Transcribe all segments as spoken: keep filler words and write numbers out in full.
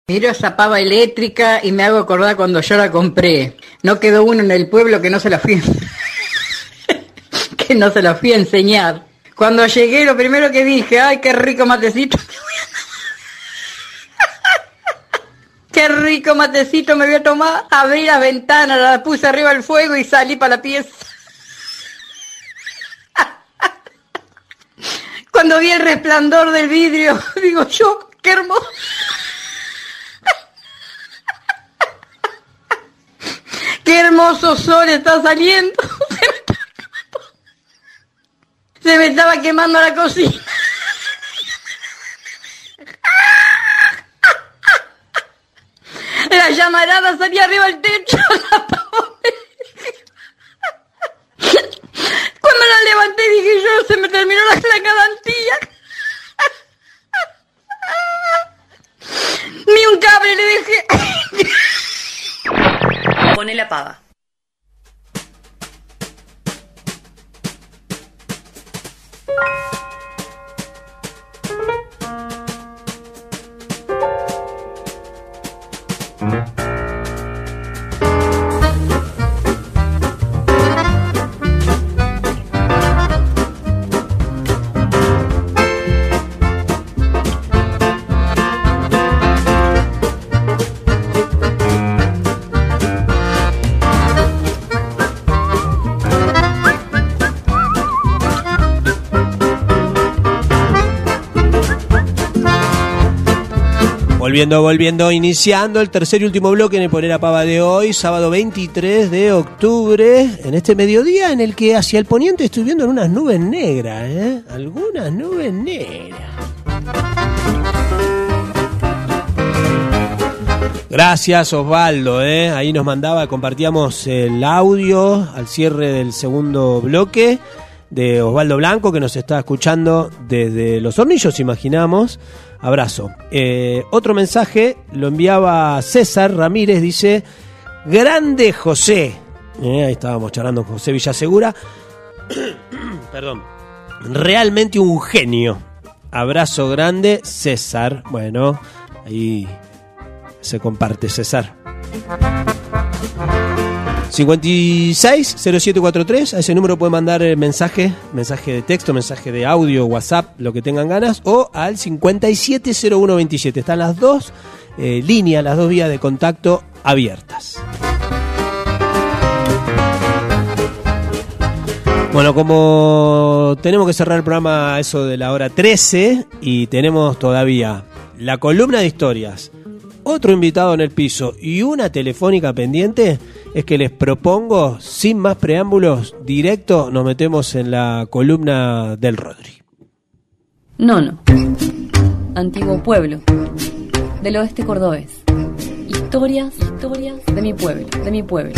Miro esa pava eléctrica y me hago acordar cuando yo la compré. No quedó uno en el pueblo que no se la fui que no se la fui a enseñar. Cuando llegué, lo primero que dije, ay, qué rico matecito. Qué rico matecito me voy a tomar. Abrí la ventana, la puse arriba del fuego y salí para la pieza. Cuando vi el resplandor del vidrio, digo yo, qué hermoso. Qué hermoso sol está saliendo. Se me estaba quemando la cocina. La llamarada salía arriba del techo. Cuando la levanté dije yo, se me terminó la, la garantía. Ni un cable le dejé. Pone la pava. Volviendo, volviendo, iniciando el tercer y último bloque en el Poner a Pava de hoy, sábado veintitrés de octubre, en este mediodía en el que hacia el poniente estoy viendo unas nubes negras, ¿eh? Algunas nubes negras. Gracias Osvaldo, ¿eh? Ahí nos mandaba, compartíamos el audio al cierre del segundo bloque de Osvaldo Blanco, que nos está escuchando desde Los Hornillos, imaginamos. Abrazo. Eh, otro mensaje lo enviaba César Ramírez, dice, grande José. Eh, ahí estábamos charlando con José Villasegura. Perdón. Realmente un genio. Abrazo grande, César. Bueno, ahí se comparte, César. cincuenta y seis cero siete cuarenta y tres, a ese número pueden mandar mensaje, mensaje de texto, mensaje de audio, WhatsApp, lo que tengan ganas, o al cincuenta y siete cero uno veintisiete. Están las dos eh, líneas, las dos vías de contacto abiertas. Bueno, como tenemos que cerrar el programa a eso de la hora trece y tenemos todavía la columna de historias, otro invitado en el piso y una telefónica pendiente, es que les propongo, sin más preámbulos, directo nos metemos en la columna del Rodri. Nono. Antiguo pueblo. Del oeste cordobés. Historias, historias de mi pueblo, de mi pueblo.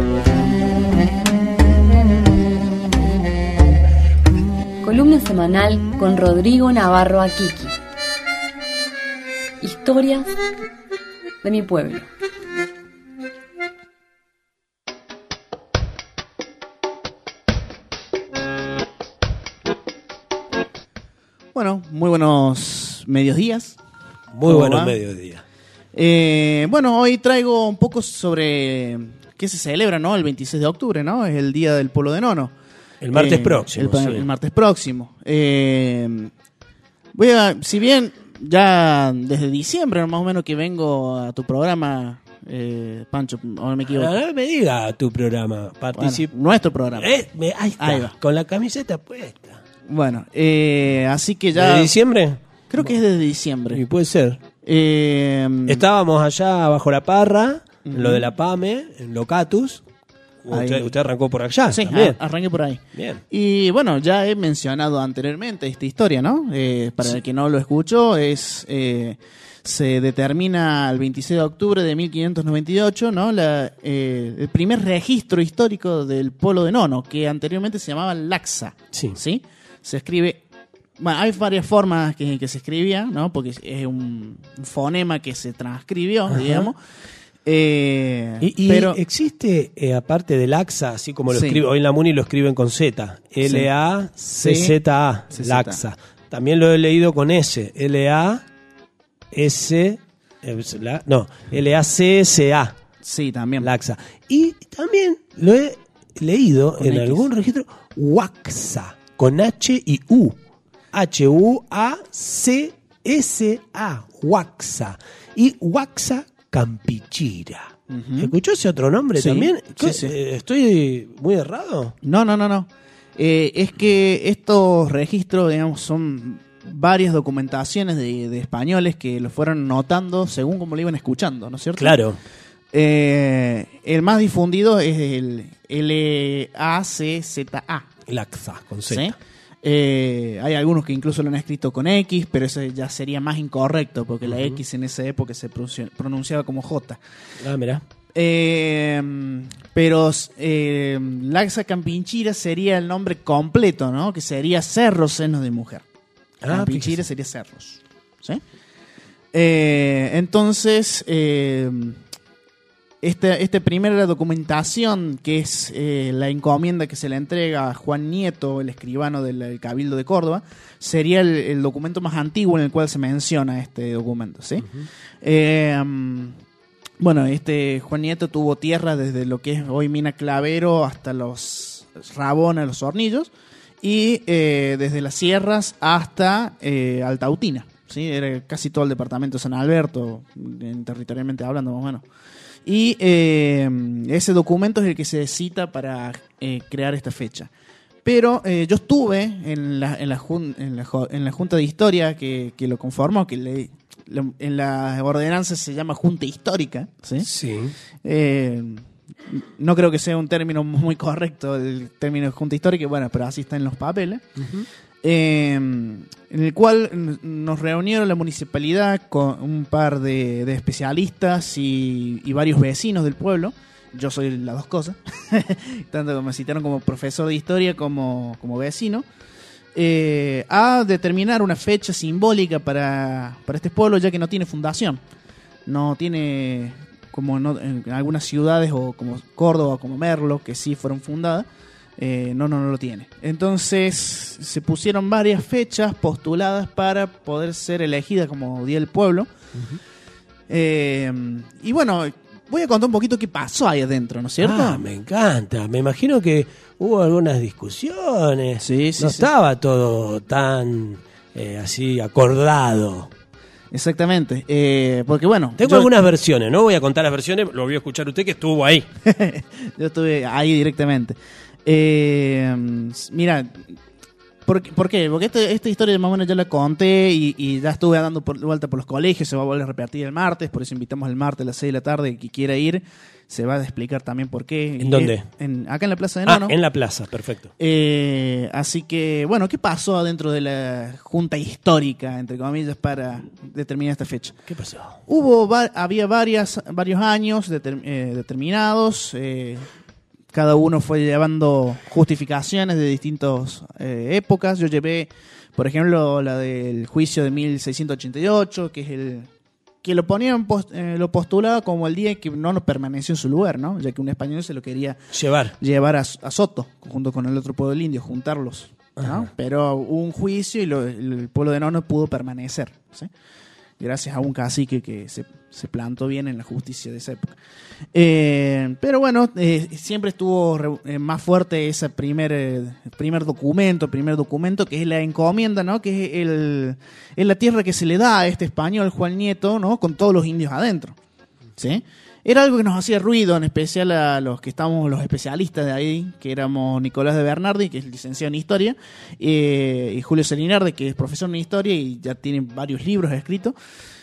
Columna semanal con Rodrigo Navarro Akiki. Historias de mi pueblo. Bueno, muy buenos mediodías. Muy buenos mediodías. Eh, bueno, hoy traigo un poco sobre qué se celebra, ¿no? El veintiséis de octubre, ¿no? Es el Día del Pueblo de Nono. El martes eh, próximo. El, sí. el martes próximo. Eh, voy a, si bien ya desde diciembre, más o menos, que vengo a tu programa, eh, Pancho, o no me equivoco. No, no me diga tu programa. Particip... Bueno, nuestro programa. Eh, me, ahí está, ahí va. Con la camiseta puesta. Bueno, eh, así que ya... ¿De diciembre? Creo que es desde diciembre. Y puede ser. Eh, Estábamos allá bajo la parra, uh-huh. en lo de la PAME, en Locatus. Usted, usted arrancó por allá. Sí, también. arranqué por ahí. Bien. Y bueno, ya he mencionado anteriormente esta historia, ¿no? Eh, para sí. el que no lo escuchó, es eh, se determina el veintiséis de octubre de mil quinientos noventa y ocho, ¿no? La, eh, el primer registro histórico del pueblo de Nono, que anteriormente se llamaba Laxa. Sí. ¿Sí? Se escribe... Bueno, hay varias formas que, que se escribía, ¿no? Porque es un, un fonema que se transcribió, ajá. digamos. Eh, y, y pero existe, eh, aparte del Laxa, así como lo sí. escribe, hoy en la Muni lo escriben con Z, L A C Z A, sí. Laxa. También lo he leído con S, L A S Es la- no, L A C S A. Sí, también. Laxa. Y también lo he leído Con en X. algún registro, Huaxa, con H y U. H U A C S A, Huaxa. Y Huaxa Campichira. Ujú. ¿Escuchó ese otro nombre Sí, también? sí, ¿Qué- sí. eh, ¿Estoy muy errado? No, no, no, no. Eh, es que estos registros, digamos, son varias documentaciones de, de españoles que lo fueron notando según como lo iban escuchando, ¿no es cierto? Claro. Eh, el más difundido es el L A C Z A. Laxa, con Z. ¿Sí? Eh, hay algunos que incluso lo han escrito con X, pero eso ya sería más incorrecto, porque la X en esa época se pronunci- pronunciaba como J. Ah, mira. Eh, pero eh, Laxa Campinchira sería el nombre completo, ¿no? Que sería Cerros Senos de Mujer. Ah, Campinchira fíjese. sería Cerros. ¿Sí? Eh, entonces, eh, esta, esta primera documentación, que es eh, la encomienda que se le entrega a Juan Nieto, el escribano del, del Cabildo de Córdoba, sería el, el documento más antiguo en el cual se menciona este documento, ¿sí? Uh-huh. eh, um, bueno, este Juan Nieto tuvo tierra desde lo que es hoy Mina Clavero hasta los Rabona, los Hornillos, y eh, desde las sierras hasta eh, Altautina, ¿sí? Era casi todo el departamento de San Alberto, en, territorialmente hablando más o menos. Y eh, ese documento es el que se cita para eh, crear esta fecha. Pero eh, yo estuve en la, en, la jun, en, la, en la Junta de Historia que, que lo conformó, que le, le, en la ordenanza se llama Junta Histórica. Sí. Sí. Eh, no creo que sea un término muy correcto el término de Junta Histórica, bueno, pero así está en los papeles. Uh-huh. Eh, en el cual nos reunieron la municipalidad con un par de, de especialistas y, y varios vecinos del pueblo. Yo soy las dos cosas, tanto me citaron como profesor de historia como, como vecino, eh, a determinar una fecha simbólica para, para este pueblo, ya que no tiene fundación. No tiene, como no, en algunas ciudades o como Córdoba, como Merlo, que sí fueron fundadas. Eh, no, no, no lo tiene. Entonces se pusieron varias fechas postuladas para poder ser elegida como Día del Pueblo. Uh-huh. Eh, y bueno, voy a contar un poquito qué pasó ahí adentro, ¿no es cierto? Ah, me encanta. Me imagino que hubo algunas discusiones. Sí, sí, no sí. estaba todo tan eh, así acordado. Exactamente, eh, porque bueno... Tengo yo... algunas versiones, no voy a contar las versiones, lo voy a escuchar usted que estuvo ahí. Yo estuve ahí directamente. Eh, mira, ¿por, ¿por qué? Porque este, esta historia más o menos ya la conté y, y ya estuve dando por, vuelta por los colegios, se va a volver a repetir el martes, por eso invitamos el martes a las seis de la tarde, el que quiera ir, se va a explicar también por qué. ¿En dónde? En, acá en la Plaza de Ah, Nono. en la plaza, perfecto. Eh, así que, bueno, ¿qué pasó adentro de la Junta Histórica, entre comillas, para determinar esta fecha? ¿Qué pasó? Hubo, va, había varias, varios años deter, eh, determinados, eh, cada uno fue llevando justificaciones de distintas eh, épocas. Yo llevé, por ejemplo, la del juicio de mil seiscientos ochenta y ocho, que es el que lo ponían, post, eh, lo postulaba como el día en que no nos permaneció en su lugar, ¿no? Ya que un español se lo quería llevar, llevar a, a Soto, junto con el otro pueblo del indio, juntarlos, ¿no? Pero hubo un juicio y lo, el pueblo de Nono pudo permanecer, ¿sí? Gracias a un cacique que se, se plantó bien en la justicia de esa época. Eh, pero bueno, eh, siempre estuvo re, eh, más fuerte ese primer, eh, primer documento, primer documento que es la encomienda, ¿no? Que es, el, es la tierra que se le da a este español, Juan Nieto, ¿no? Con todos los indios adentro, ¿sí? Era algo que nos hacía ruido, en especial a los que estábamos, los especialistas de ahí, que éramos Nicolás de Bernardi, que es licenciado en Historia, eh, y Julio Selinardi, que es profesor en Historia y ya tiene varios libros escritos.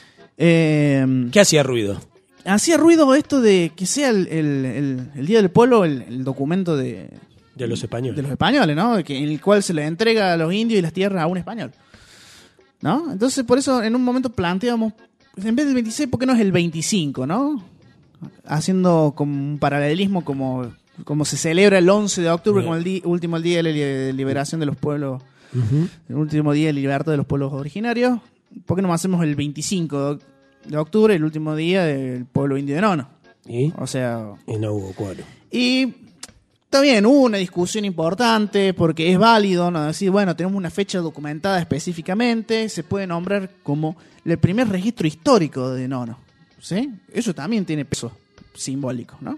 Eh, ¿Qué hacía ruido? Hacía ruido esto de que sea el, el, el, el Día del Pueblo el, el documento de... De los españoles. De los españoles, ¿no? Que, en el cual se le entrega a los indios y las tierras a un español, ¿no? Entonces, por eso, en un momento planteamos, en vez del veintiséis, ¿por qué no es el veinticinco, no? Haciendo como un paralelismo como, como se celebra el once de octubre, como el di, último el día de la liberación de los pueblos, uh-huh. El último día de libertad de los pueblos originarios. ¿Por qué no hacemos el veinticinco de octubre, el último día del pueblo indio de Nono? ¿Y? O sea... Y no hubo cuadro. Y está bien, hubo una discusión importante porque es válido, ¿no? Decir, bueno, tenemos una fecha documentada específicamente, se puede nombrar como el primer registro histórico de Nono, ¿sí? Eso también tiene peso simbólico, ¿no?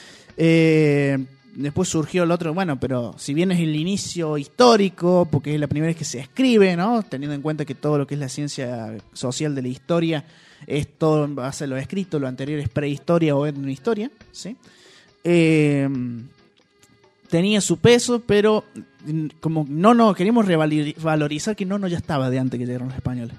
Eh, después surgió el otro, bueno, pero si bien es el inicio histórico, porque es la primera vez que se escribe, ¿no? Teniendo en cuenta que todo lo que es la ciencia social de la historia es todo en base a lo escrito, lo anterior es prehistoria o etnohistoria, ¿sí? Eh, tenía su peso, pero como no, no, queríamos revalorizar que no, no ya estaba de antes que llegaron los españoles.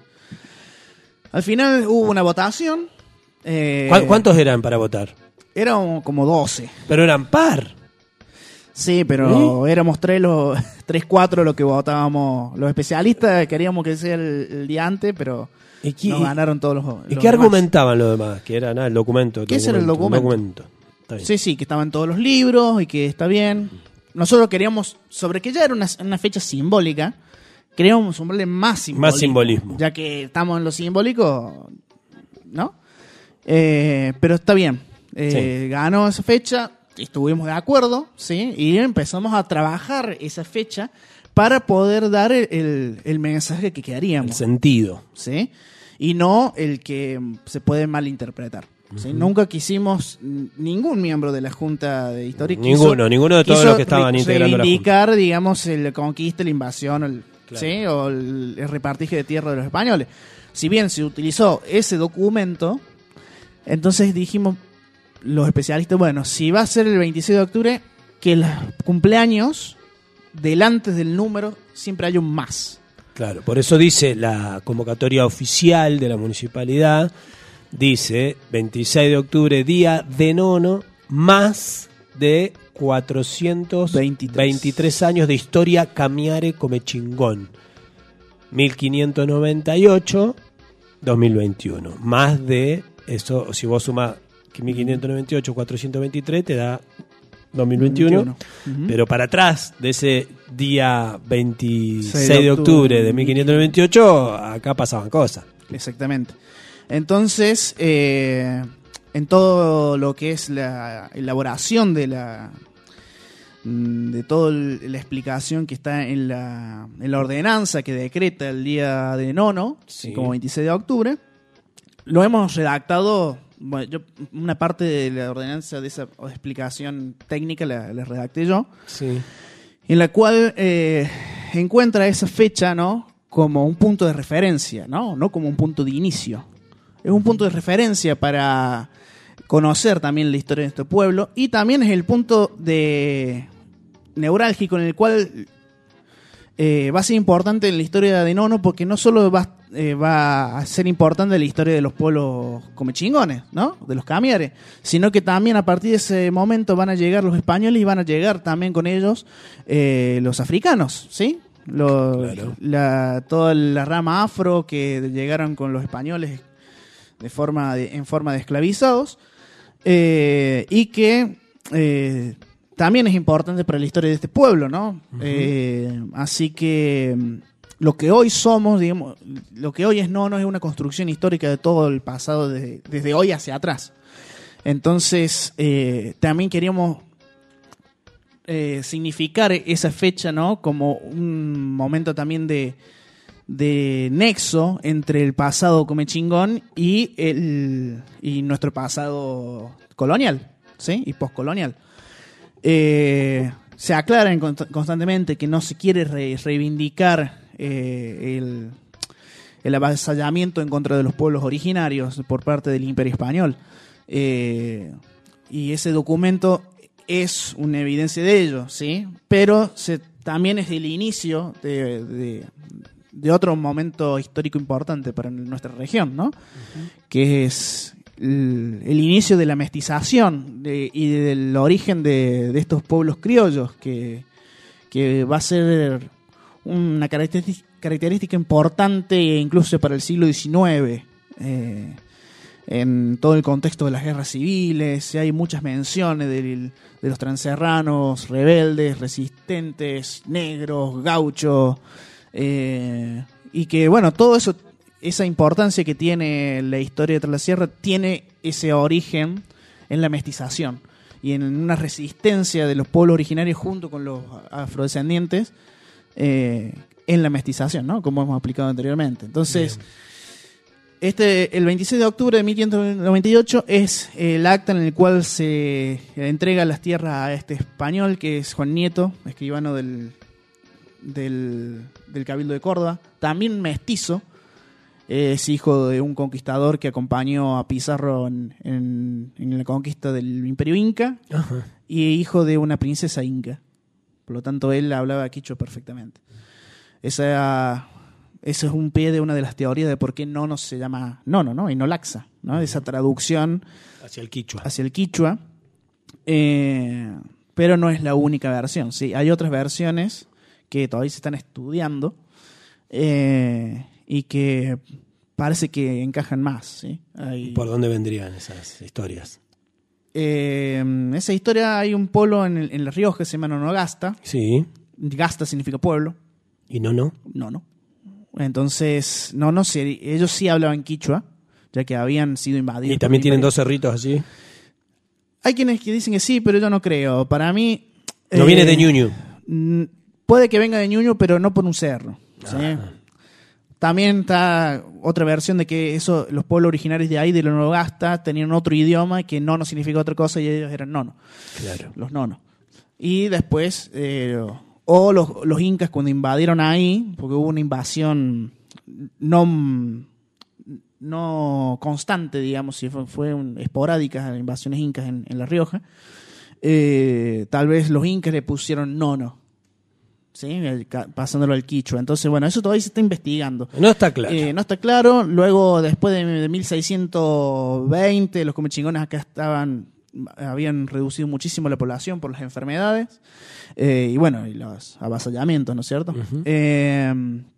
Al final hubo una votación. Eh, ¿Cuántos eran para votar? Eran como doce. Pero eran par. Sí, pero ¿Eh? éramos tres, los, tres, cuatro los que votábamos. Los especialistas queríamos que sea el, el día antes, pero ¿Y qué, nos ganaron todos los, los ¿Y qué demás. Argumentaban los demás? Que era nada, el documento. El ¿Qué documento, era el documento? documento. Sí, sí, que estaban todos los libros y que está bien. Nosotros queríamos, sobre que ya era una, una fecha simbólica, queríamos sumarle más simbolismo. Más simbolismo. Ya que estamos en lo simbólico, ¿no? Eh, pero está bien. Eh, sí. Ganó esa fecha, estuvimos de acuerdo, ¿sí? Y empezamos a trabajar esa fecha para poder dar el, el, el mensaje que queríamos. El sentido. ¿Sí? Y no el que se puede malinterpretar. ¿Sí? Uh-huh. Nunca quisimos, ningún miembro de la Junta de Historia Ninguno, quiso, ninguno de todos los que estaban re- integrando la Junta. reivindicar, digamos, la conquista, la invasión, el, claro. ¿sí? o el, el repartije de tierra de los españoles. Si bien se utilizó ese documento, entonces dijimos los especialistas, bueno, si va a ser el veintiséis de octubre, que los cumpleaños, delante del número, siempre haya un más. Claro, por eso dice la convocatoria oficial de la municipalidad, dice veintiséis de octubre, día de nono, más de cuatrocientos veintitrés años de historia Camiare Comechingón. mil quinientos noventa y ocho a dos mil veintiuno. Más de eso, si vos sumás que mil quinientos noventa y ocho, cuatrocientos veintitrés te da dos mil veintiuno. Uh-huh. Pero para atrás de ese día veintiséis de octubre de mil quinientos noventa y ocho, acá pasaban cosas. Exactamente. Entonces, eh, en todo lo que es la elaboración de la de toda la explicación que está en la, en la ordenanza que decreta el día de nono, sí. como veintiséis de octubre, lo hemos redactado. Bueno, yo una parte de la ordenanza de esa explicación técnica la, la redacté yo, sí. en la cual eh, encuentra esa fecha, ¿no?, como un punto de referencia, ¿no? No como un punto de inicio. Es un punto de referencia para conocer también la historia de nuestro pueblo, y también es el punto de neurálgico en el cual eh, va a ser importante en la historia de Nono, porque no solo va, eh, va a ser importante en la historia de los pueblos comechingones, ¿no?, de los camiares, sino que también a partir de ese momento van a llegar los españoles y van a llegar también con ellos eh, los africanos, ¿sí? Los, claro. la, toda la rama afro que llegaron con los españoles de forma de, en forma de esclavizados, eh, y que eh, también es importante para la historia de este pueblo, ¿no? Uh-huh. Eh, así que lo que hoy somos, digamos, lo que hoy es Nono es una construcción histórica de todo el pasado desde, desde hoy hacia atrás. Entonces, eh, también queríamos eh, significar esa fecha, ¿no?, como un momento también de de nexo entre el pasado comechingón y el y nuestro pasado colonial, ¿sí?, y postcolonial. Eh, se aclara constantemente que no se quiere re- reivindicar eh, el, el avasallamiento en contra de los pueblos originarios por parte del Imperio Español. Eh, y ese documento es una evidencia de ello, ¿sí? Pero se, también es el inicio de... de de otro momento histórico importante para nuestra región, ¿no? Uh-huh. Que es el, el inicio de la mestización de, y del origen de, de estos pueblos criollos, que, que va a ser una característica, característica importante incluso para el siglo diecinueve, eh, en todo el contexto de las guerras civiles. Hay muchas menciones de, de los transerranos, rebeldes, resistentes, negros, gauchos. Eh, y que bueno, todo eso, esa importancia que tiene la historia de Tras la Sierra, tiene ese origen en la mestización y en una resistencia de los pueblos originarios junto con los afrodescendientes eh, en la mestización, ¿no?, como hemos aplicado anteriormente. Entonces, bien, Este, el veintiséis de octubre de mil quinientos noventa y ocho es el acta en el cual se entrega las tierras a este español que es Juan Nieto, escribano del, del, del Cabildo de Córdoba, también mestizo, es hijo de un conquistador que acompañó a Pizarro en, en, en la conquista del Imperio Inca. Ajá. Y hijo de una princesa inca, por lo tanto él hablaba quichua perfectamente. Esa... Eso es un pie de una de las teorías de por qué Nono se llama Nono, ¿no? Y no Laxa, ¿no? Esa traducción hacia el quichua. Hacia el quichua. Eh, pero no es la única versión, ¿sí? Hay otras versiones que todavía se están estudiando eh, y que parece que encajan más, ¿sí? Hay, ¿por dónde vendrían esas historias? Eh, esa historia, hay un pueblo en, el, en La Rioja que se llama Nonogasta. Sí. Gasta significa pueblo. ¿Y Nono? Nono. Entonces, no, no sé, ellos sí hablaban quichua, ya que habían sido invadidos. ¿Y también tienen dos cerritos así? Hay quienes que dicen que sí, pero yo no creo. Para mí... No eh, viene de Ñuñu. Puede que venga de Ñuñu, pero no por un cerro. ¿sí? Ah. También está otra versión de que eso, los pueblos originarios de ahí, de Nonogasta, tenían otro idioma que nono significa otra cosa y ellos eran nono. Claro. Los nonos. Y después... Eh, O los, los incas cuando invadieron ahí, porque hubo una invasión no, no constante, digamos, si fue, fue un, esporádicas invasiones incas en, en La Rioja, eh, tal vez los incas le pusieron nono, ¿sí? El, pasándolo al quichua. Entonces, bueno, eso todavía se está investigando. No está claro. Eh, no está claro. Luego, después de, de mil seiscientos veinte, los comechingones acá estaban... habían reducido muchísimo la población por las enfermedades eh, y bueno, y los avasallamientos, ¿no es cierto? Uh-huh. Eh,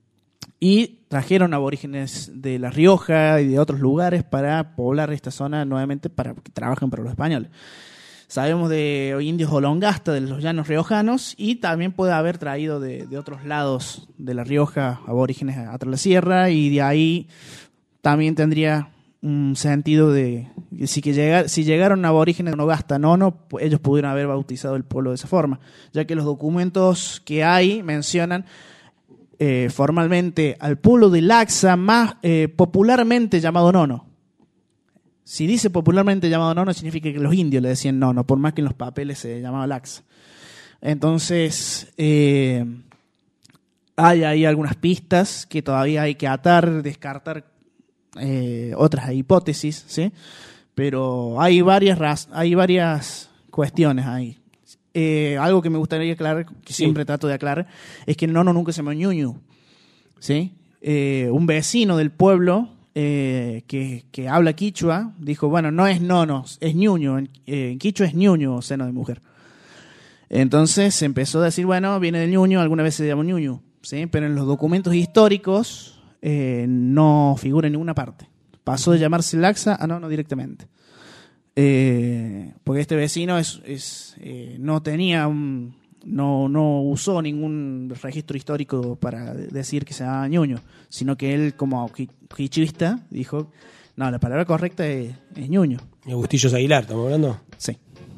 y trajeron aborígenes de La Rioja y de otros lugares para poblar esta zona nuevamente para que trabajen para los españoles. Sabemos de indios olongasta de los llanos riojanos y también puede haber traído de, de otros lados de La Rioja aborígenes atrás de la sierra y de ahí también tendría un sentido de si que llega, si llegaron aborígenes de Nonogasta Nono, ellos pudieron haber bautizado el pueblo de esa forma, ya que los documentos que hay mencionan eh, formalmente al pueblo de Laxa, más eh, popularmente llamado Nono. Si dice popularmente llamado Nono, significa que los indios le decían Nono, por más que en los papeles se llamaba Laxa. Entonces, eh, hay ahí algunas pistas que todavía hay que atar, descartar Eh, otras hipótesis, ¿sí? Pero hay varias raz- hay varias cuestiones ahí. Eh, algo que me gustaría aclarar, que sí. siempre trato de aclarar, es que el Nono nunca se llamó Ñuñu, ¿sí? Eh, un vecino del pueblo eh, que, que habla quichua dijo, bueno, no es Nono, es Ñuñu, en, eh, en quichua es Ñuñu, seno de mujer. Entonces se empezó a decir, bueno, viene del Ñuñu, alguna vez se llamó Ñuñu, ¿sí? Pero en los documentos históricos Eh, no figura en ninguna parte. Pasó de llamarse Laxa a Nono directamente. Eh, porque este vecino es, es eh, no tenía un, no, no usó ningún registro histórico para decir que se llamaba Ñuño, sino que él, como quichuista, dijo, no, la palabra correcta es, es Ñuño. ¿Y Agustillos Aguilar, estamos hablando? Sí.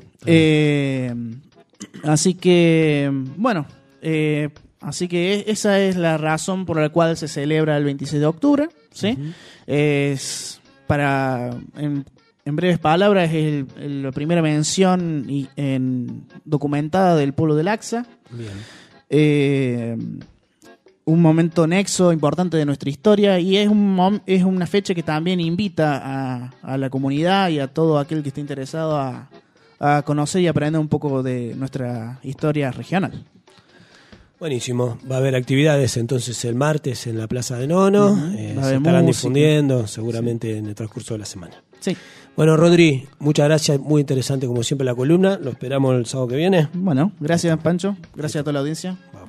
Eh, así que, bueno, eh, Así que esa es la razón por la cual se celebra el veintiséis de octubre, ¿sí? Uh-huh. Es para, en, en breves palabras, es el, el, la primera mención y, en, documentada del pueblo de Laxa. Bien. Eh, un momento nexo importante de nuestra historia y es, un, es una fecha que también invita a, a la comunidad y a todo aquel que esté interesado a, a conocer y aprender un poco de nuestra historia regional. Buenísimo, va a haber actividades entonces el martes en la Plaza de Nono, uh-huh. eh, se estarán música. difundiendo seguramente sí. en el transcurso de la semana. Sí. Bueno, Rodri, muchas gracias, muy interesante como siempre la columna, lo esperamos el sábado que viene. Bueno, gracias Pancho, gracias a toda la audiencia. Wow.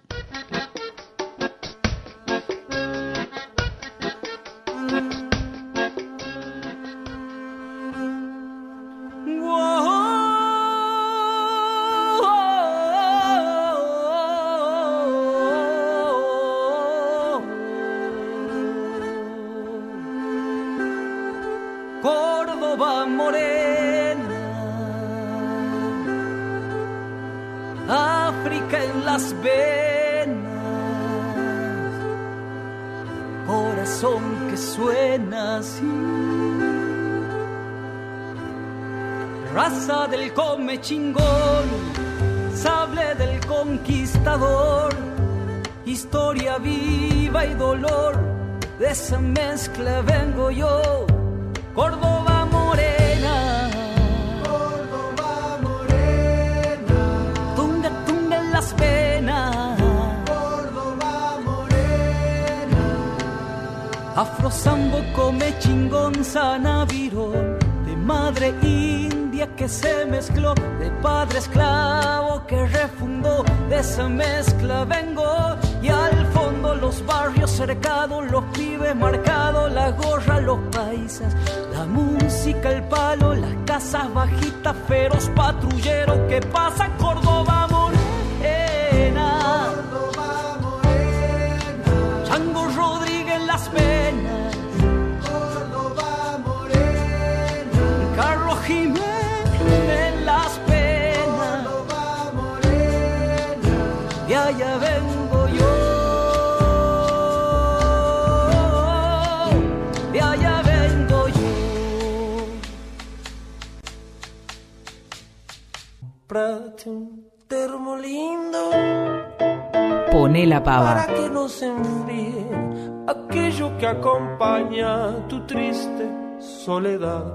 Córdoba morena, África en las venas, corazón son que suena así. Raza del come chingón, sable del conquistador, historia viva y dolor, de esa mezcla vengo yo. Córdoba morena, Córdoba morena, tunga tunga en las penas, Córdoba morena, afrosambo come chingón sanavirón, de madre india que se mezcló, de padre esclavo que refundó, de esa mezcla vengo. Y al fondo los barrios cercados, los pibes marcados, la gorra, los paisas, la música, el palo, las casas bajitas, feroz patrullero que pasa. Córdoba morena, Córdoba morena, Chango Rodríguez las penas, Córdoba morena, Carlos Jiménez las penas, Córdoba morena, y allá vengo yo, de allá vengo yo. Comprate un termo lindo Pone la pava. para que no se enfríe aquello que acompaña tu triste soledad.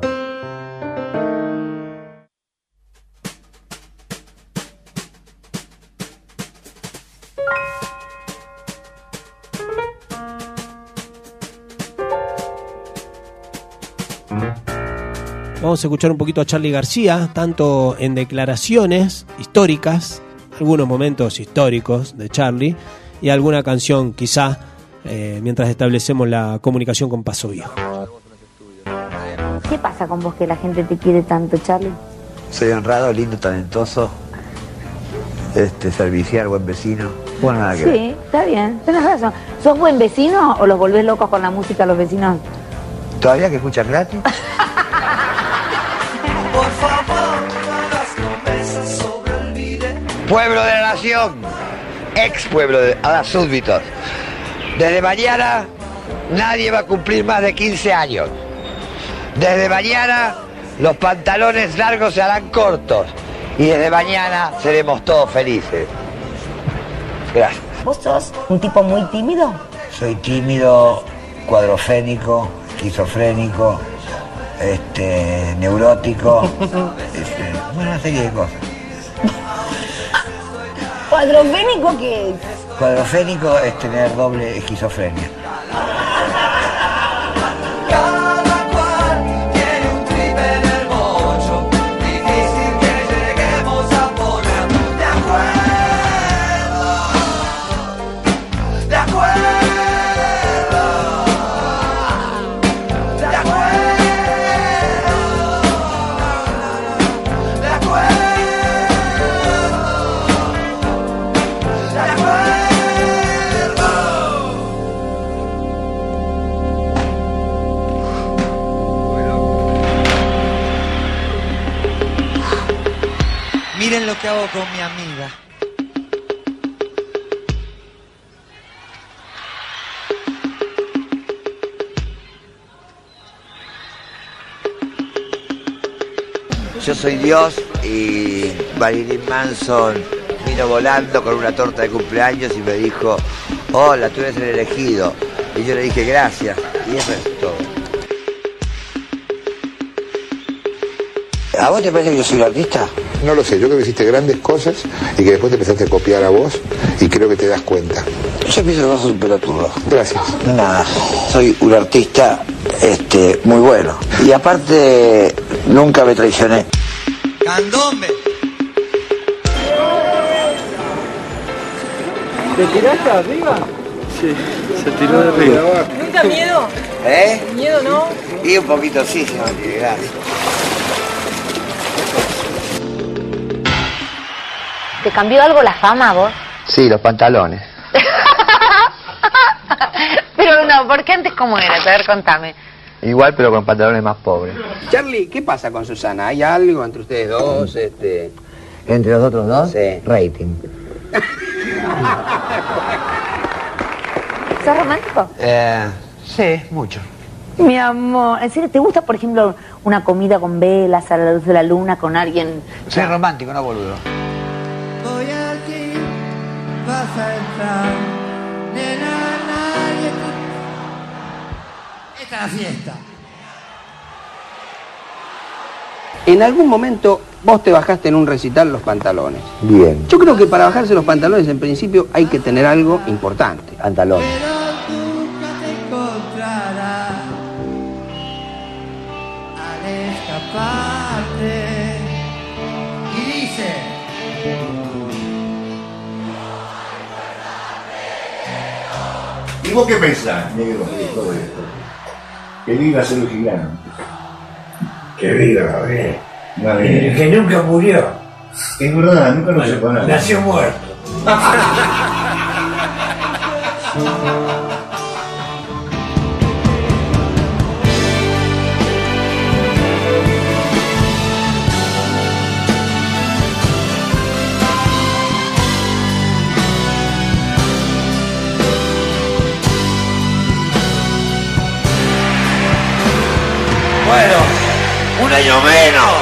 Vamos a escuchar un poquito a Charly García, tanto en declaraciones históricas, algunos momentos históricos de Charly, y alguna canción quizá, eh, mientras establecemos la comunicación con Paso Viejo. ¿Qué pasa con vos que la gente te quiere tanto, Charly? Soy honrado, lindo, talentoso, este, servicial, buen vecino. Bueno, nada que ver. Sí, está bien, tenés razón. ¿Sos buen vecino o los volvés locos con la música a los vecinos? ¿Todavía que escuchan gratis? Por favor, no hagas promesas sobre olvide. Pueblo de la nación, ex pueblo de ahora súbditos. Desde mañana nadie va a cumplir más de quince años. Desde mañana los pantalones largos se harán cortos. Y desde mañana seremos todos felices. Gracias. ¿Vos sos un tipo muy tímido? Soy tímido, cuadrofénico, esquizofrénico, este, neurótico, este, bueno, una serie de cosas. ¿Cuadrofénico qué es? Cuadrofénico es tener doble esquizofrenia. Cada cual tiene un trip en el bocho, difícil que lleguemos a poner de acuerdo, de acuerdo, de acuerdo, de acuerdo. Miren lo que hago con mi amiga. Yo soy Dios y Marilyn Manson vino volando con una torta de cumpleaños y me dijo, hola, tú eres el elegido. Y yo le dije gracias. Y eso es todo. ¿A vos te parece que yo soy un artista? No lo sé, yo creo que hiciste grandes cosas y que después te empezaste a copiar a vos y creo que te das cuenta. Yo pienso que vos sos un pelotudo. Gracias. Nada, soy un artista este, muy bueno. Y aparte, nunca me traicioné. ¡Candombe! ¿Te tiraste arriba? Sí, se tiró de arriba. ¿Nunca miedo? ¿Eh? ¿Miedo no? Y un poquito sí, señor, gracias. ¿Te cambió algo la fama, vos? Sí, los pantalones. Pero no, porque antes cómo eras, a ver, contame. Igual, pero con pantalones más pobres. Charly, ¿qué pasa con Susana? ¿Hay algo entre ustedes dos? Este... ¿Entre los otros dos? Sí. Rating. ¿Sos romántico? Eh, Sí, mucho. Mi amor, ¿en serio te gusta, por ejemplo, una comida con velas a la luz de la luna con alguien? Soy romántico, no boludo. Voy aquí, vas a entrar. Nena, nadie te... Esta es la fiesta. En algún momento vos te bajaste en un recital los pantalones. Bien. Yo creo que para bajarse los pantalones en principio hay que tener algo importante. Pantalones. Pero nunca te encontrarás al escaparte. Y dice... ¿Y vos qué pensás, negro, de todo esto? Que viva Sergio Gilano. Que viva, Gabriel. Gabriel. Que nunca murió. Es verdad, nunca lo separó. Nació muerto. Bueno, un año menos.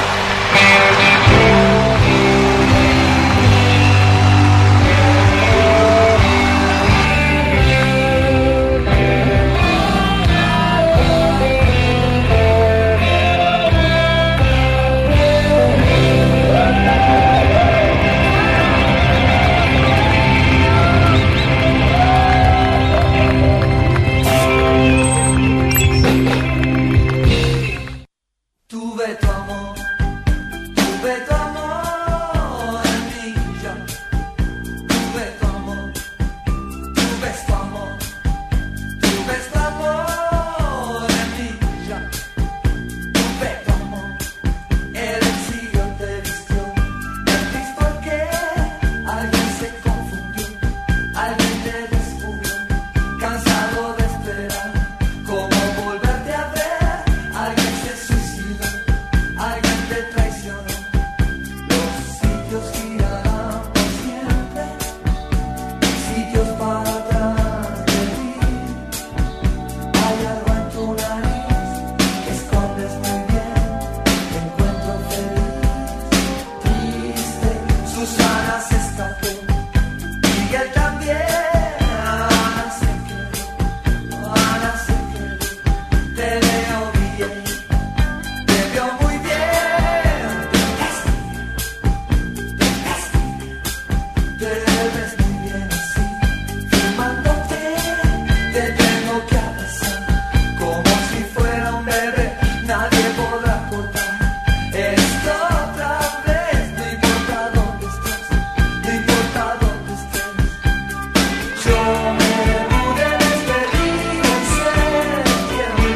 Tuve tu amor, tuve tu amor en mí ya. Tuve tu amor, tuve tu amor, tuve tu amor en mí ya. Tuve tu amor, el exilio te vistió. ¿Ves por qué? Alguien se confundió, alguien te descubrió, cansado de esperar. ¿Cómo volverte a ver? Alguien se suicidó. Alguien te traicionó, los sitios girarán por siempre, sitios para atrás de ti. Hay algo en tu nariz que escondes muy bien, te encuentro feliz, triste. Susana se escapó, Miguel también. Ana se quedó, Ana se quedó, te veo bien. Te veo muy bien, te ves muy bien así, filmándote, te tengo que abrazar, como si fuera un bebé, nadie podrá cortar esto otra vez, no importa dónde estés, no importa dónde estés, yo me pude despedir en septiembre.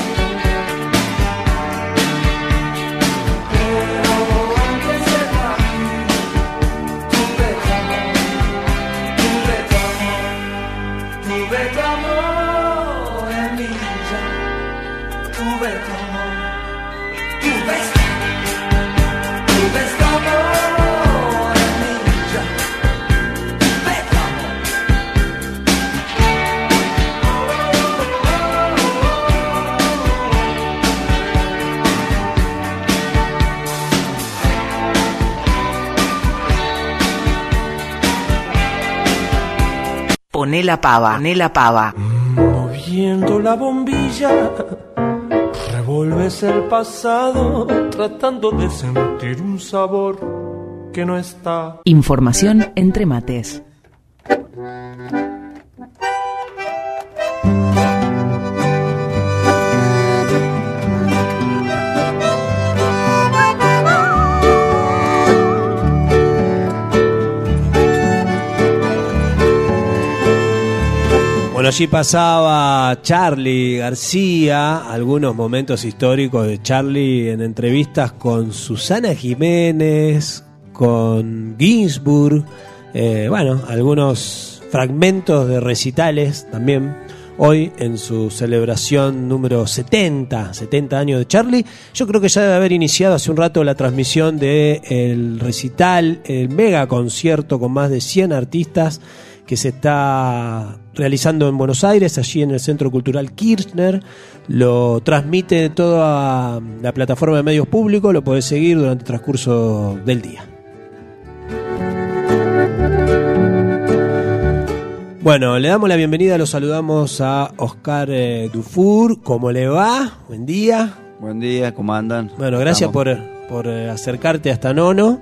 Pero antes de partir, tuve tu amor, tuve tu amor, tuve tu amor en mí ya. Tuve tu amor, tuve, tuve tu amor en mí ya. Tuve tu amor. Poné la pava, poné la pava. Moviendo la bombilla, revuelves el pasado, tratando de sentir un sabor que no está. Información entre mates. Bueno, allí pasaba Charly García, algunos momentos históricos de Charly en entrevistas con Susana Jiménez, con Ginsburg, eh, bueno, algunos fragmentos de recitales también. Hoy en su celebración número setenta, setenta años de Charly. Yo creo que ya debe haber iniciado hace un rato la transmisión del recital, el mega concierto con más de cien artistas que se está realizando en Buenos Aires, allí en el Centro Cultural Kirchner. Lo transmite toda la plataforma de medios públicos, lo podés seguir durante el transcurso del día. Bueno, le damos la bienvenida, lo saludamos a Oscar eh, Dufour. ¿Cómo le va? Buen día. Buen día, ¿cómo andan? Bueno, gracias por, por eh, acercarte hasta Nono,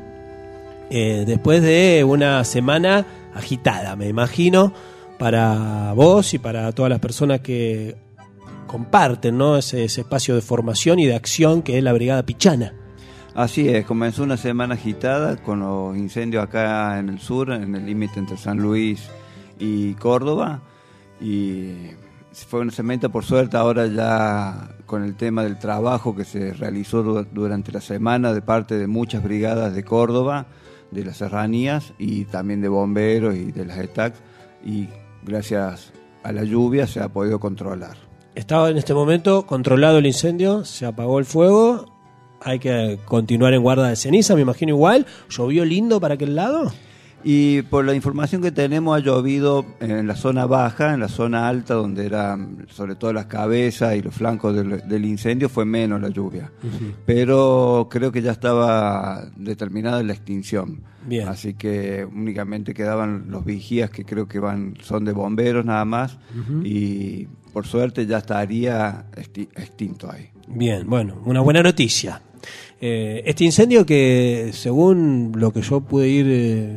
eh, después de una semana agitada, me imagino, para vos y para todas las personas que comparten, ¿no?, ese, ese espacio de formación y de acción que es la Brigada Pichana. Así es, comenzó una semana agitada con los incendios acá en el sur, en el límite entre San Luis y Córdoba, y fue una semana, por suerte, ahora ya con el tema del trabajo que se realizó durante la semana de parte de muchas brigadas de Córdoba, de las serranías y también de bomberos y de las E T A C, y gracias a la lluvia se ha podido controlar. Estaba en este momento controlado el incendio, se apagó el fuego, hay que continuar en guarda de ceniza, me imagino igual. ¿Llovió lindo para aquel lado? Y por la información que tenemos, ha llovido en la zona baja, en la zona alta, donde eran sobre todo las cabezas y los flancos del, del incendio, fue menos la lluvia. Uh-huh. Pero creo que ya estaba determinada la extinción. Bien. Así que únicamente quedaban los vigías, que creo que van son de bomberos nada más, uh-huh. Y por suerte ya estaría esti- extinto ahí. Bien, bueno, una buena noticia. Eh, este incendio que, según lo que yo pude ir, eh,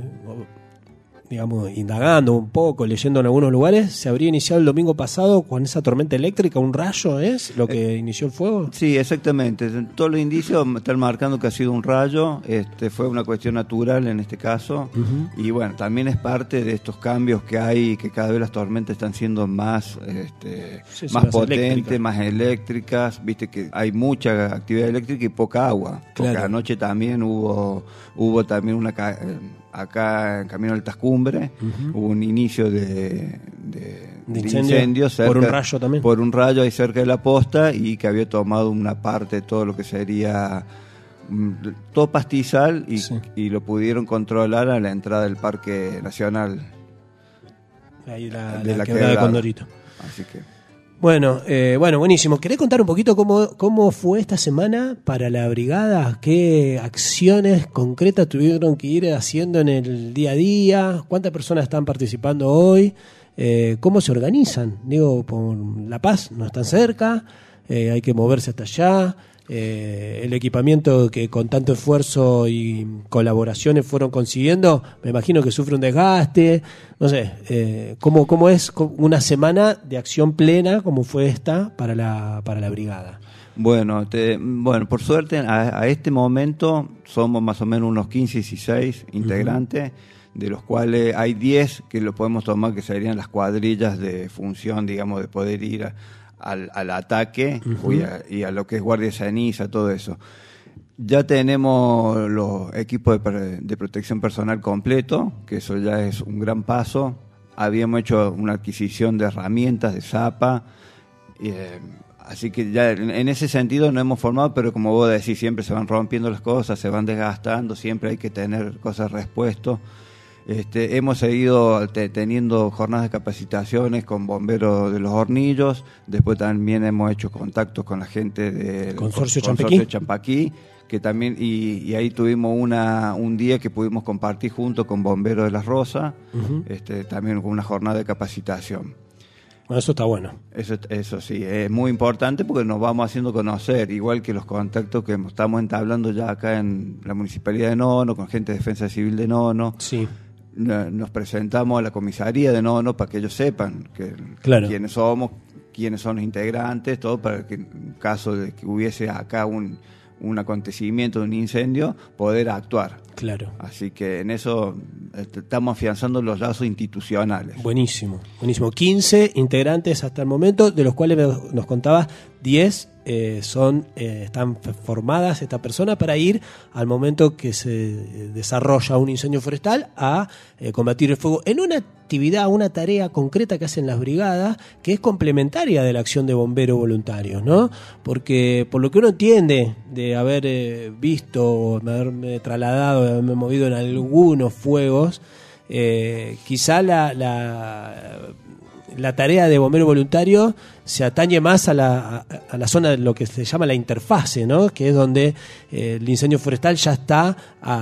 digamos, indagando un poco, leyendo en algunos lugares, se habría iniciado el domingo pasado con esa tormenta eléctrica, un rayo, ¿es lo que eh, inició el fuego? Sí, exactamente. Todos los indicios están marcando que ha sido un rayo, este, fue una cuestión natural en este caso, uh-huh. Y bueno, también es parte de estos cambios que hay, que cada vez las tormentas están siendo más, este, sí, más potentes, eléctricas. más eléctricas, viste que hay mucha actividad eléctrica y poca agua, porque claro. Anoche también hubo, hubo también una... Eh, acá en Camino Altas Cumbres, uh-huh. Hubo un inicio de, de, de, de incendio, incendio cerca, por un rayo también. Por un rayo ahí cerca de la posta, y que había tomado una parte de todo lo que sería um, todo pastizal y, sí. y lo pudieron controlar a la entrada del Parque Nacional. Ahí la, de la, la quebrada de Condorito. Así que... Bueno, eh, bueno, buenísimo. ¿Querés contar un poquito cómo, cómo fue esta semana para la brigada? ¿Qué acciones concretas tuvieron que ir haciendo en el día a día? ¿Cuántas personas están participando hoy? Eh, ¿Cómo se organizan? Digo, por La Paz no están cerca, eh, hay que moverse hasta allá. Eh, el equipamiento que con tanto esfuerzo y colaboraciones fueron consiguiendo, me imagino que sufre un desgaste, no sé, eh, ¿cómo, cómo es una semana de acción plena como fue esta para la, para la brigada? Bueno, te, bueno, por suerte a, a este momento somos más o menos unos quince, dieciséis integrantes, uh-huh. De los cuales hay diez que lo podemos tomar que serían las cuadrillas de función, digamos, de poder ir a Al, al ataque, uh-huh. y, a, y a lo que es guardia de ceniza, todo eso. Ya tenemos los equipos de, de protección personal completo, que eso ya es un gran paso. Habíamos hecho una adquisición de herramientas, de zapa, eh, así que ya en, en ese sentido nos hemos formado, pero como vos decís, siempre se van rompiendo las cosas, se van desgastando, siempre hay que tener cosas repuestos. Este, hemos seguido te, teniendo jornadas de capacitaciones con bomberos de los Hornillos, después también hemos hecho contactos con la gente del Consorcio, Consorcio Champaquí. Champaquí, que también y, y ahí tuvimos una un día que pudimos compartir junto con bomberos de Las Rosas, uh-huh. este, también con una jornada de capacitación. Bueno, eso está bueno. Eso, eso sí, es muy importante porque nos vamos haciendo conocer, igual que los contactos que estamos entablando ya acá en la Municipalidad de Nono, con gente de Defensa Civil de Nono. Sí. Nos presentamos a la comisaría de Nono para que ellos sepan que, claro. quiénes somos, quiénes son los integrantes, todo para que en caso de que hubiese acá un, un acontecimiento, un incendio, poder actuar. Claro. Así que en eso estamos afianzando los lazos institucionales. Buenísimo, buenísimo. quince integrantes hasta el momento, de los cuales nos contabas diez eh, son eh, están formadas estas personas para ir al momento que se desarrolla un incendio forestal a eh, combatir el fuego en una actividad, una tarea concreta que hacen las brigadas, que es complementaria de la acción de bomberos voluntarios, ¿no? Porque por lo que uno entiende de haber eh, visto, de haberme trasladado, de haberme movido en algunos fuegos, eh, quizá la, la, la tarea de bombero voluntario se atañe más a la, a, a la zona de lo que se llama la interfase, ¿no? Que es donde eh, el incendio forestal ya está,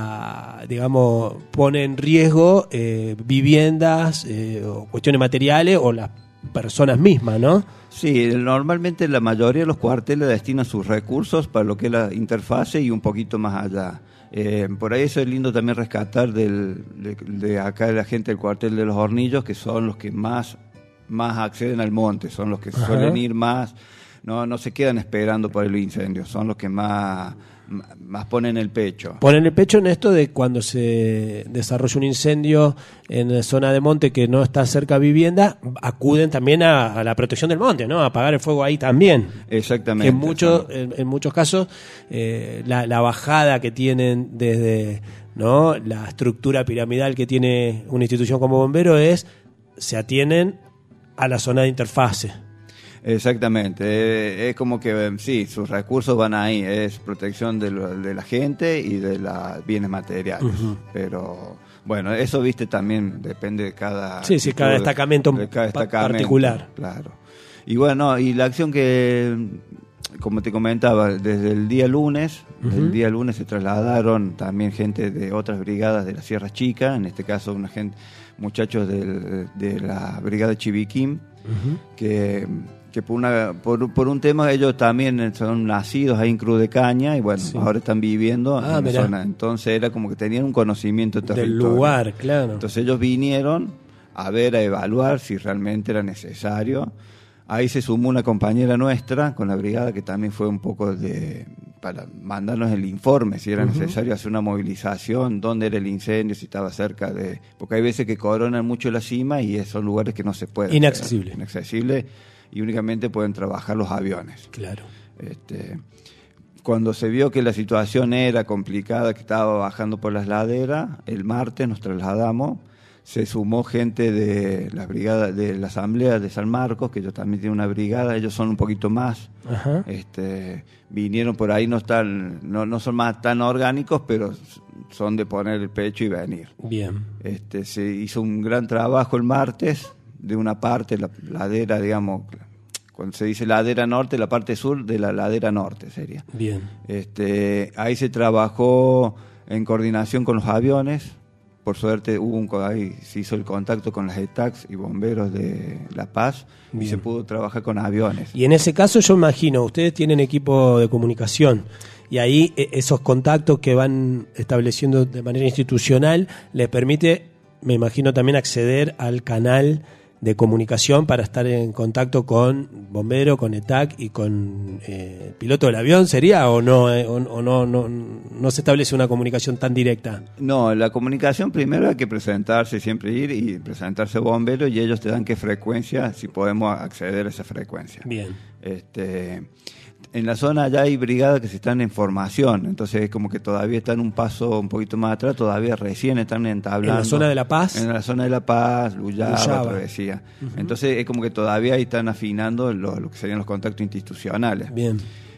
a, digamos, pone en riesgo eh, viviendas, eh, o cuestiones materiales o las personas mismas, ¿no? Sí, normalmente la mayoría de los cuarteles destinan sus recursos para lo que es la interfase y un poquito más allá. Eh, por ahí eso es lindo también rescatar del, de, de acá de la gente del cuartel de los Hornillos, que son los que más, más acceden al monte, son los que Ajá. suelen ir más, no, no se quedan esperando por el incendio, son los que más, más ponen el pecho. Ponen el pecho en esto de cuando se desarrolla un incendio en la zona de monte que no está cerca de vivienda, acuden también a, a la protección del monte, ¿no? A apagar el fuego ahí también. Exactamente. Que en, muchos, en, en muchos casos eh, la, la bajada que tienen desde, ¿no?, la estructura piramidal que tiene una institución como bombero es, se atienen a la zona de interfase. Exactamente, eh, es como que eh, sí, sus recursos van ahí, es protección de, lo, de la gente y de los bienes materiales, uh-huh. Pero bueno, eso viste también depende de cada... Sí, sí, cada destacamento, de cada destacamento particular. Claro. Y bueno, y la acción que, como te comentaba, desde el día lunes, uh-huh. desde el día lunes se trasladaron también gente de otras brigadas de la Sierra Chica, en este caso una gente, muchachos del, de la brigada Chiviquín, uh-huh. que... que por, una, por, por un tema ellos también son nacidos ahí en Cruz de Caña y bueno, sí. ahora están viviendo ah, en la zona, entonces era como que tenían un conocimiento del lugar, claro. Entonces ellos vinieron a ver, a evaluar si realmente era necesario. Ahí se sumó una compañera nuestra con la brigada que también fue un poco de para mandarnos el informe si era uh-huh. necesario hacer una movilización, dónde era el incendio, si estaba cerca de... Porque hay veces que coronan mucho la cima y son lugares que no se pueden... Inaccesible. Inaccesible. Y únicamente pueden trabajar los aviones. Claro. Este, cuando se vio que la situación era complicada, que estaba bajando por las laderas, el martes nos trasladamos, se sumó gente de la brigada de la Asamblea de San Marcos, que ellos también tienen una brigada, ellos son un poquito más. Ajá. Este, vinieron por ahí, no están, no, no son más tan orgánicos, pero son de poner el pecho y venir. Bien. Este, se hizo un gran trabajo el martes. De una parte, la ladera, digamos, cuando se dice ladera norte, la parte sur de la ladera norte sería. Bien. Este, ahí se trabajó en coordinación con los aviones. Por suerte hubo un, ahí se hizo el contacto con las E T A C y bomberos de La Paz. Bien. Y se pudo trabajar con aviones. Y en ese caso yo imagino, ustedes tienen equipo de comunicación y ahí esos contactos que van estableciendo de manera institucional les permite, me imagino, también acceder al canal de comunicación para estar en contacto con bombero, con E T A C y con eh, piloto del avión, ¿sería? ¿O no, eh, o, o no, no no se establece una comunicación tan directa? No, la comunicación primero hay que presentarse, siempre ir y presentarse bombero y ellos te dan qué frecuencia, si podemos acceder a esa frecuencia. Bien. Este... En la zona ya hay brigadas que se están en formación, entonces es como que todavía están un paso un poquito más atrás, todavía recién están entablando. ¿En la zona de La Paz? En la zona de La Paz, Luyaba, Luyaba. Travesía. Uh-huh. Entonces es como que todavía ahí están afinando lo, lo que serían los contactos institucionales. Bien.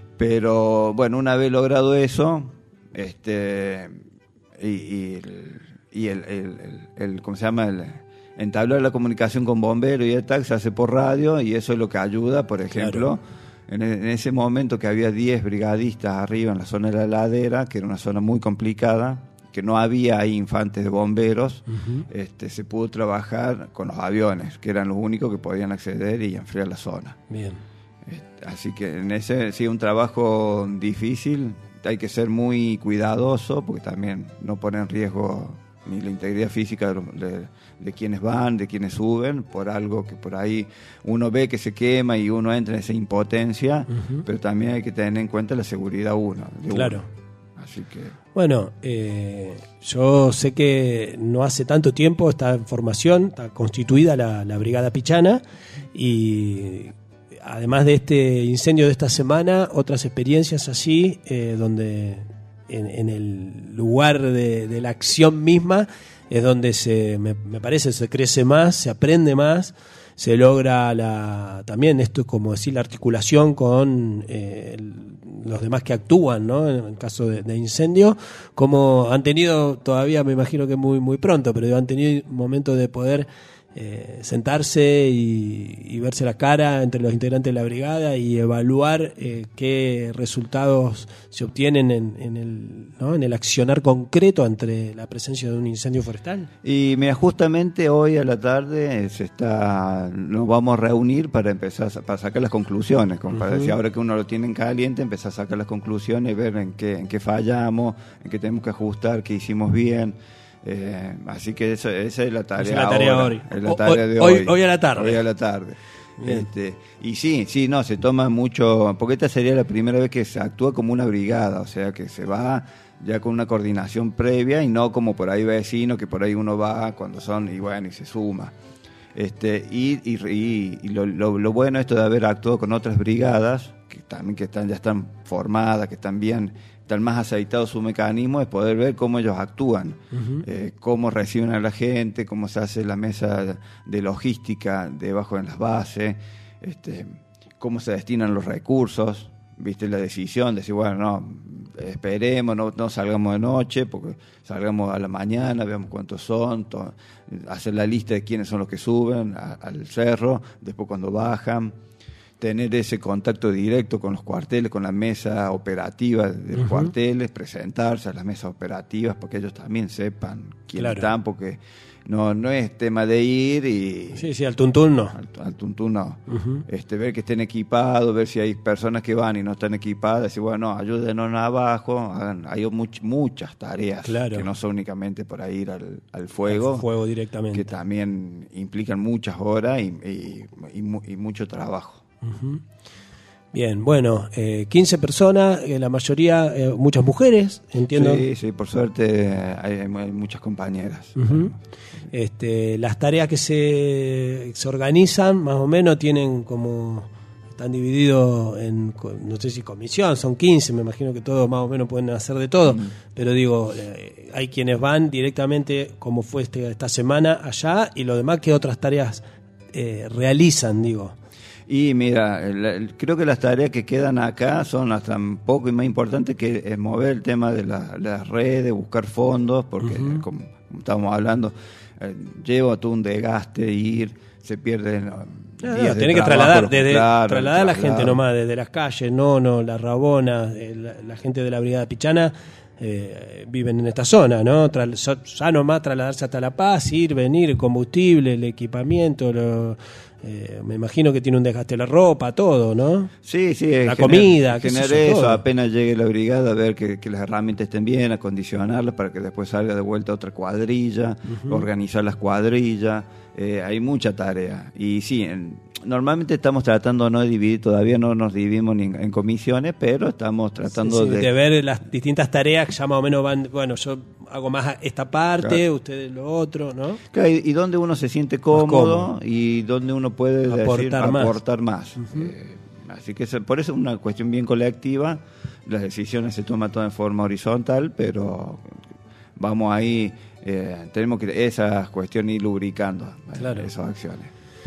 Pero bueno, una vez logrado eso, este y, y, el, y el, el, el, el, ¿cómo se llama? El, entablar la comunicación con bomberos y E T A C se hace por radio y eso es lo que ayuda, por ejemplo... Claro. En ese momento que había diez brigadistas arriba en la zona de la ladera, que era una zona muy complicada, que no había ahí infantes de bomberos, uh-huh. este, se pudo trabajar con los aviones, que eran los únicos que podían acceder y enfriar la zona. Bien. Este, así que en ese sí un trabajo difícil, hay que ser muy cuidadoso, porque también no pone en riesgo ni la integridad física de, de, de quienes van, de quienes suben, por algo que por ahí uno ve que se quema y uno entra en esa impotencia, uh-huh. pero también hay que tener en cuenta la seguridad uno. De claro. Uno. Así que... Bueno, eh, yo sé que no hace tanto tiempo está en formación, está constituida la, la Brigada Pichana y además de este incendio de esta semana, otras experiencias así, eh, donde... En, en el lugar de, de la acción misma es donde se me, me parece se crece más, se aprende más se logra la también esto, como decir, la articulación con eh, el, los demás que actúan, ¿no? En el caso de, de incendio, como han tenido todavía, me imagino que muy muy pronto, pero han tenido momentos de poder eh, sentarse y, y verse la cara entre los integrantes de la brigada y evaluar eh, qué resultados se obtienen en, en el, ¿no? en el accionar concreto ante la presencia de un incendio forestal. Y mira, justamente hoy a la tarde se está, nos vamos a reunir para empezar a, para sacar las conclusiones, como para Uh-huh. decir, ahora que uno lo tiene en caliente, empezar a sacar las conclusiones, ver en qué, en qué fallamos, en qué tenemos que ajustar, qué hicimos bien. Eh, así que eso, esa es la tarea, Esa es la tarea ahora, hoy. es la O- tarea hoy- de hoy- hoy. hoy a la tarde. Hoy a la tarde. Bien. Este, y sí, sí, no, se toma mucho, porque esta sería la primera vez que se actúa como una brigada, o sea, que se va ya con una coordinación previa y no como por ahí vecino, que por ahí uno va cuando son, y bueno, y se suma. Este, y y, y, y lo, lo, lo bueno esto de haber actuado con otras brigadas, que también que están ya están formadas, que están bien, están más aceitados su mecanismo, es poder ver cómo ellos actúan, Uh-huh. eh, cómo reciben a la gente, cómo se hace la mesa de logística debajo en las bases, este, cómo se destinan los recursos, viste la decisión de decir, bueno, no, esperemos, no, no salgamos de noche, porque salgamos a la mañana, veamos cuántos son, to- hacer la lista de quiénes son los que suben a- al cerro, después cuando bajan, tener ese contacto directo con los cuarteles, con la mesa operativa de los Ujú. cuarteles, presentarse a las mesas operativas, porque ellos también sepan quiénes Claro. están, porque no, no es tema de ir y... Sí, sí, al tuntún no. Al, al tuntún no. Ujú. Este, ver que estén equipados, ver si hay personas que van y no están equipadas, decir, bueno, no, ayúdenos abajo, hagan, hay much, muchas tareas Claro. que no son únicamente para ir al, al fuego, Al fuego directamente. que también implican muchas horas y, y, y mu- y mucho trabajo. Ujú. Bien, bueno, eh, quince personas, eh, la mayoría, eh, muchas mujeres, entiendo. Sí, sí, por suerte eh, hay, hay muchas compañeras. Ujú. Este, las tareas que se, se organizan, más o menos, tienen como, están divididos en, co- no sé si comisión, son quince, me imagino que todos más o menos pueden hacer de todo, pero digo, eh, hay quienes van directamente, como fue este, esta semana, allá, y lo demás, ¿qué otras tareas eh, realizan, digo? Y mira, el- el- creo que las tareas que quedan acá son hasta un poco y más importantes que es mover el tema de la- las redes, buscar fondos, porque Ujú. como, como estábamos hablando, eh, lleva todo un desgaste, ir, se pierden No, días no, de tiene que trabajo, trasladar, los- desde, claro, trasladar a la traslado. gente nomás, desde las calles, no, no, la Rabona, eh, la, la gente de la Brigada Pichana eh, viven en esta zona, ¿no? Tra- so- ya nomás trasladarse hasta La Paz, ir, venir, el combustible, el equipamiento, lo, eh, me imagino que tiene un desgaste la ropa, todo, ¿no? Sí, sí. La gener- comida, qué sé generar yo, eso, todo. apenas llegue la brigada, a ver que, que las herramientas estén bien, acondicionarlas para que después salga de vuelta otra cuadrilla, Ujú. organizar las cuadrillas, eh, hay mucha tarea. Y sí, en- normalmente estamos tratando no de dividir, todavía no nos dividimos ni en, en comisiones, pero estamos tratando Sí, sí, de... de ver las distintas tareas que ya más o menos van, bueno, yo hago más esta parte, Claro. ustedes lo otro, ¿no? Claro, y, y donde uno se siente cómodo, cómodo. y donde uno puede decir, Aportar más. aportar más. Ujú. Eh, así que se- por eso es una cuestión bien colectiva, las decisiones se toman todas en forma horizontal, pero vamos ahí, eh, tenemos que esas cuestiones ir lubricando, eh, Claro. esas acciones.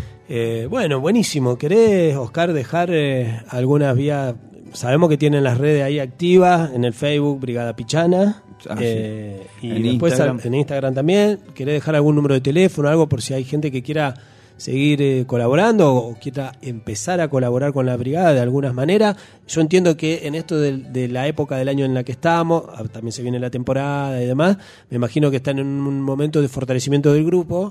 Eh, bueno, buenísimo. ¿Querés, Oscar, dejar eh, algunas vías? Sabemos que tienen las redes ahí activas, en el Facebook, Brigada Pichana. Ah, eh, sí. Y En después Instagram. al- en Instagram también. ¿Querés dejar algún número de teléfono, algo por si hay gente que quiera seguir eh, colaborando o quiera empezar a colaborar con la brigada de alguna manera? Yo entiendo que en esto de, de la época del año en la que estamos, ah, también se viene la temporada y demás, me imagino que están en un momento de fortalecimiento del grupo,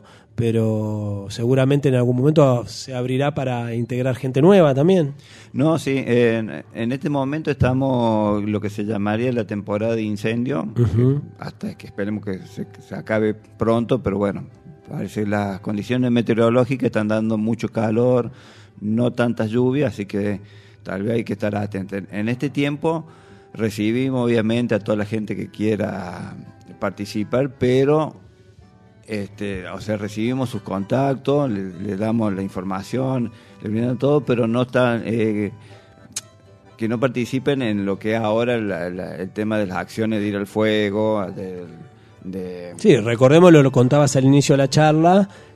pero seguramente en algún momento se abrirá para integrar gente nueva también. No, sí, en, en este momento estamos lo que se llamaría la temporada de incendio, Ujú. hasta que esperemos que se, que se acabe pronto, pero bueno, parece que las condiciones meteorológicas están dando mucho calor, no tantas lluvias, así que tal vez hay que estar atentos. En este tiempo recibimos obviamente a toda la gente que quiera participar, pero este, o sea, recibimos sus contactos, le, le damos la información, le brindamos todo, pero no están eh, que no participen en lo que es ahora la- la- el tema de las acciones de ir al fuego, de, de- Sí, recordemos, lo, lo contabas al inicio de la charla,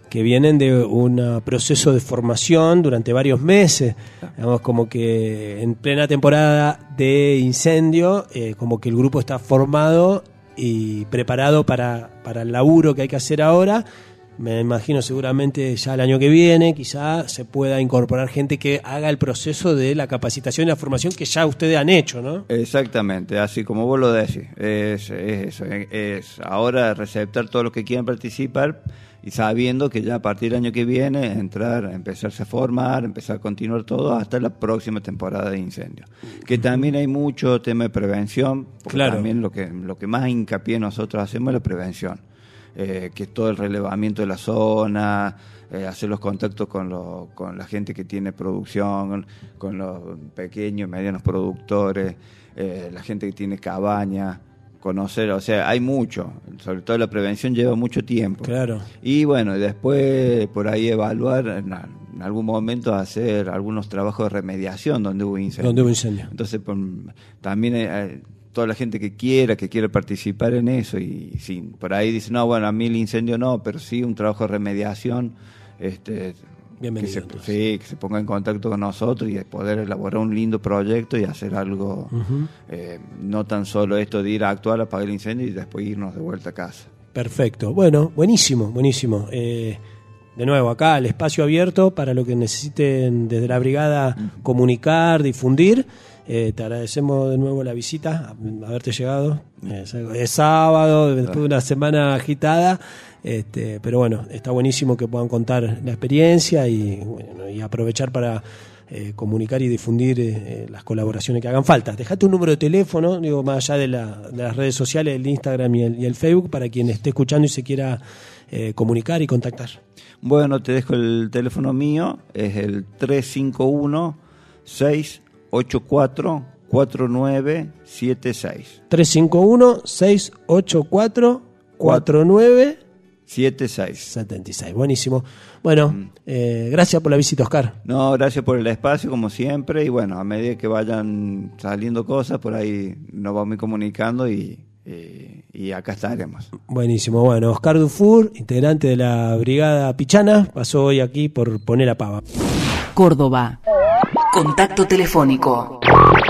que vienen de un proceso de formación durante varios meses, digamos, como que en plena temporada de incendio, eh, como que el grupo está formado y preparado para, para el laburo que hay que hacer ahora. Me imagino seguramente ya el año que viene quizá se pueda incorporar gente que haga el proceso de la capacitación y la formación que ya ustedes han hecho, ¿no? Exactamente, así como vos lo decís. Es, es eso, es, es ahora receptar todos los que quieran participar y sabiendo que ya a partir del año que viene entrar, empezarse a formar, empezar a continuar todo hasta la próxima temporada de incendios. Que también hay mucho tema de prevención, porque claro. También lo que, lo que más hincapié nosotros hacemos es la prevención. Eh, que todo el relevamiento de la zona, eh, hacer los contactos con, lo, con la gente que tiene producción, con los pequeños y medianos productores, eh, la gente que tiene cabaña, conocer, o sea, hay mucho, sobre todo la prevención lleva mucho tiempo. Claro. Y bueno, después por ahí evaluar, en, en algún momento hacer algunos trabajos de remediación donde hubo incendio. Donde hubo incendio. Entonces, por, también... Eh, toda la gente que quiera, que quiera participar en eso y sí, por ahí dice, no, bueno, a mí el incendio no, pero sí un trabajo de remediación, este, bienvenido, que se, sí, que se ponga en contacto con nosotros y poder elaborar un lindo proyecto y hacer algo, uh-huh. eh, no tan solo esto de ir a actuar, apagar el incendio y después irnos de vuelta a casa. Perfecto, bueno, buenísimo, buenísimo. Eh, de nuevo, acá el espacio abierto para lo que necesiten desde la brigada uh-huh. comunicar, difundir. Eh, te agradecemos de nuevo la visita, haberte llegado. Es, es sábado, después de una semana agitada, este, pero bueno, está buenísimo que puedan contar la experiencia y, bueno, y aprovechar para eh, comunicar y difundir eh, las colaboraciones que hagan falta. Dejate un número de teléfono, digo, más allá de, la, de las redes sociales, el Instagram y el, y el Facebook, para quien esté escuchando y se quiera eh, comunicar y contactar. Bueno, te dejo el teléfono mío, es el tres cinco uno, seis ocho cuatro, cuatro nueve siete seis. tres cinco uno, seis ocho cuatro, cuatro nueve siete seis. setenta y seis. Buenísimo. Bueno, mm. eh, gracias por la visita, Oscar. No, gracias por el espacio, como siempre. Y bueno, a medida que vayan saliendo cosas, por ahí nos vamos comunicando y, y, y acá estaremos. Buenísimo. Bueno, Oscar Dufour, integrante de la Brigada Pichana, pasó hoy aquí por Poné la Pava. Córdoba. Contacto telefónico.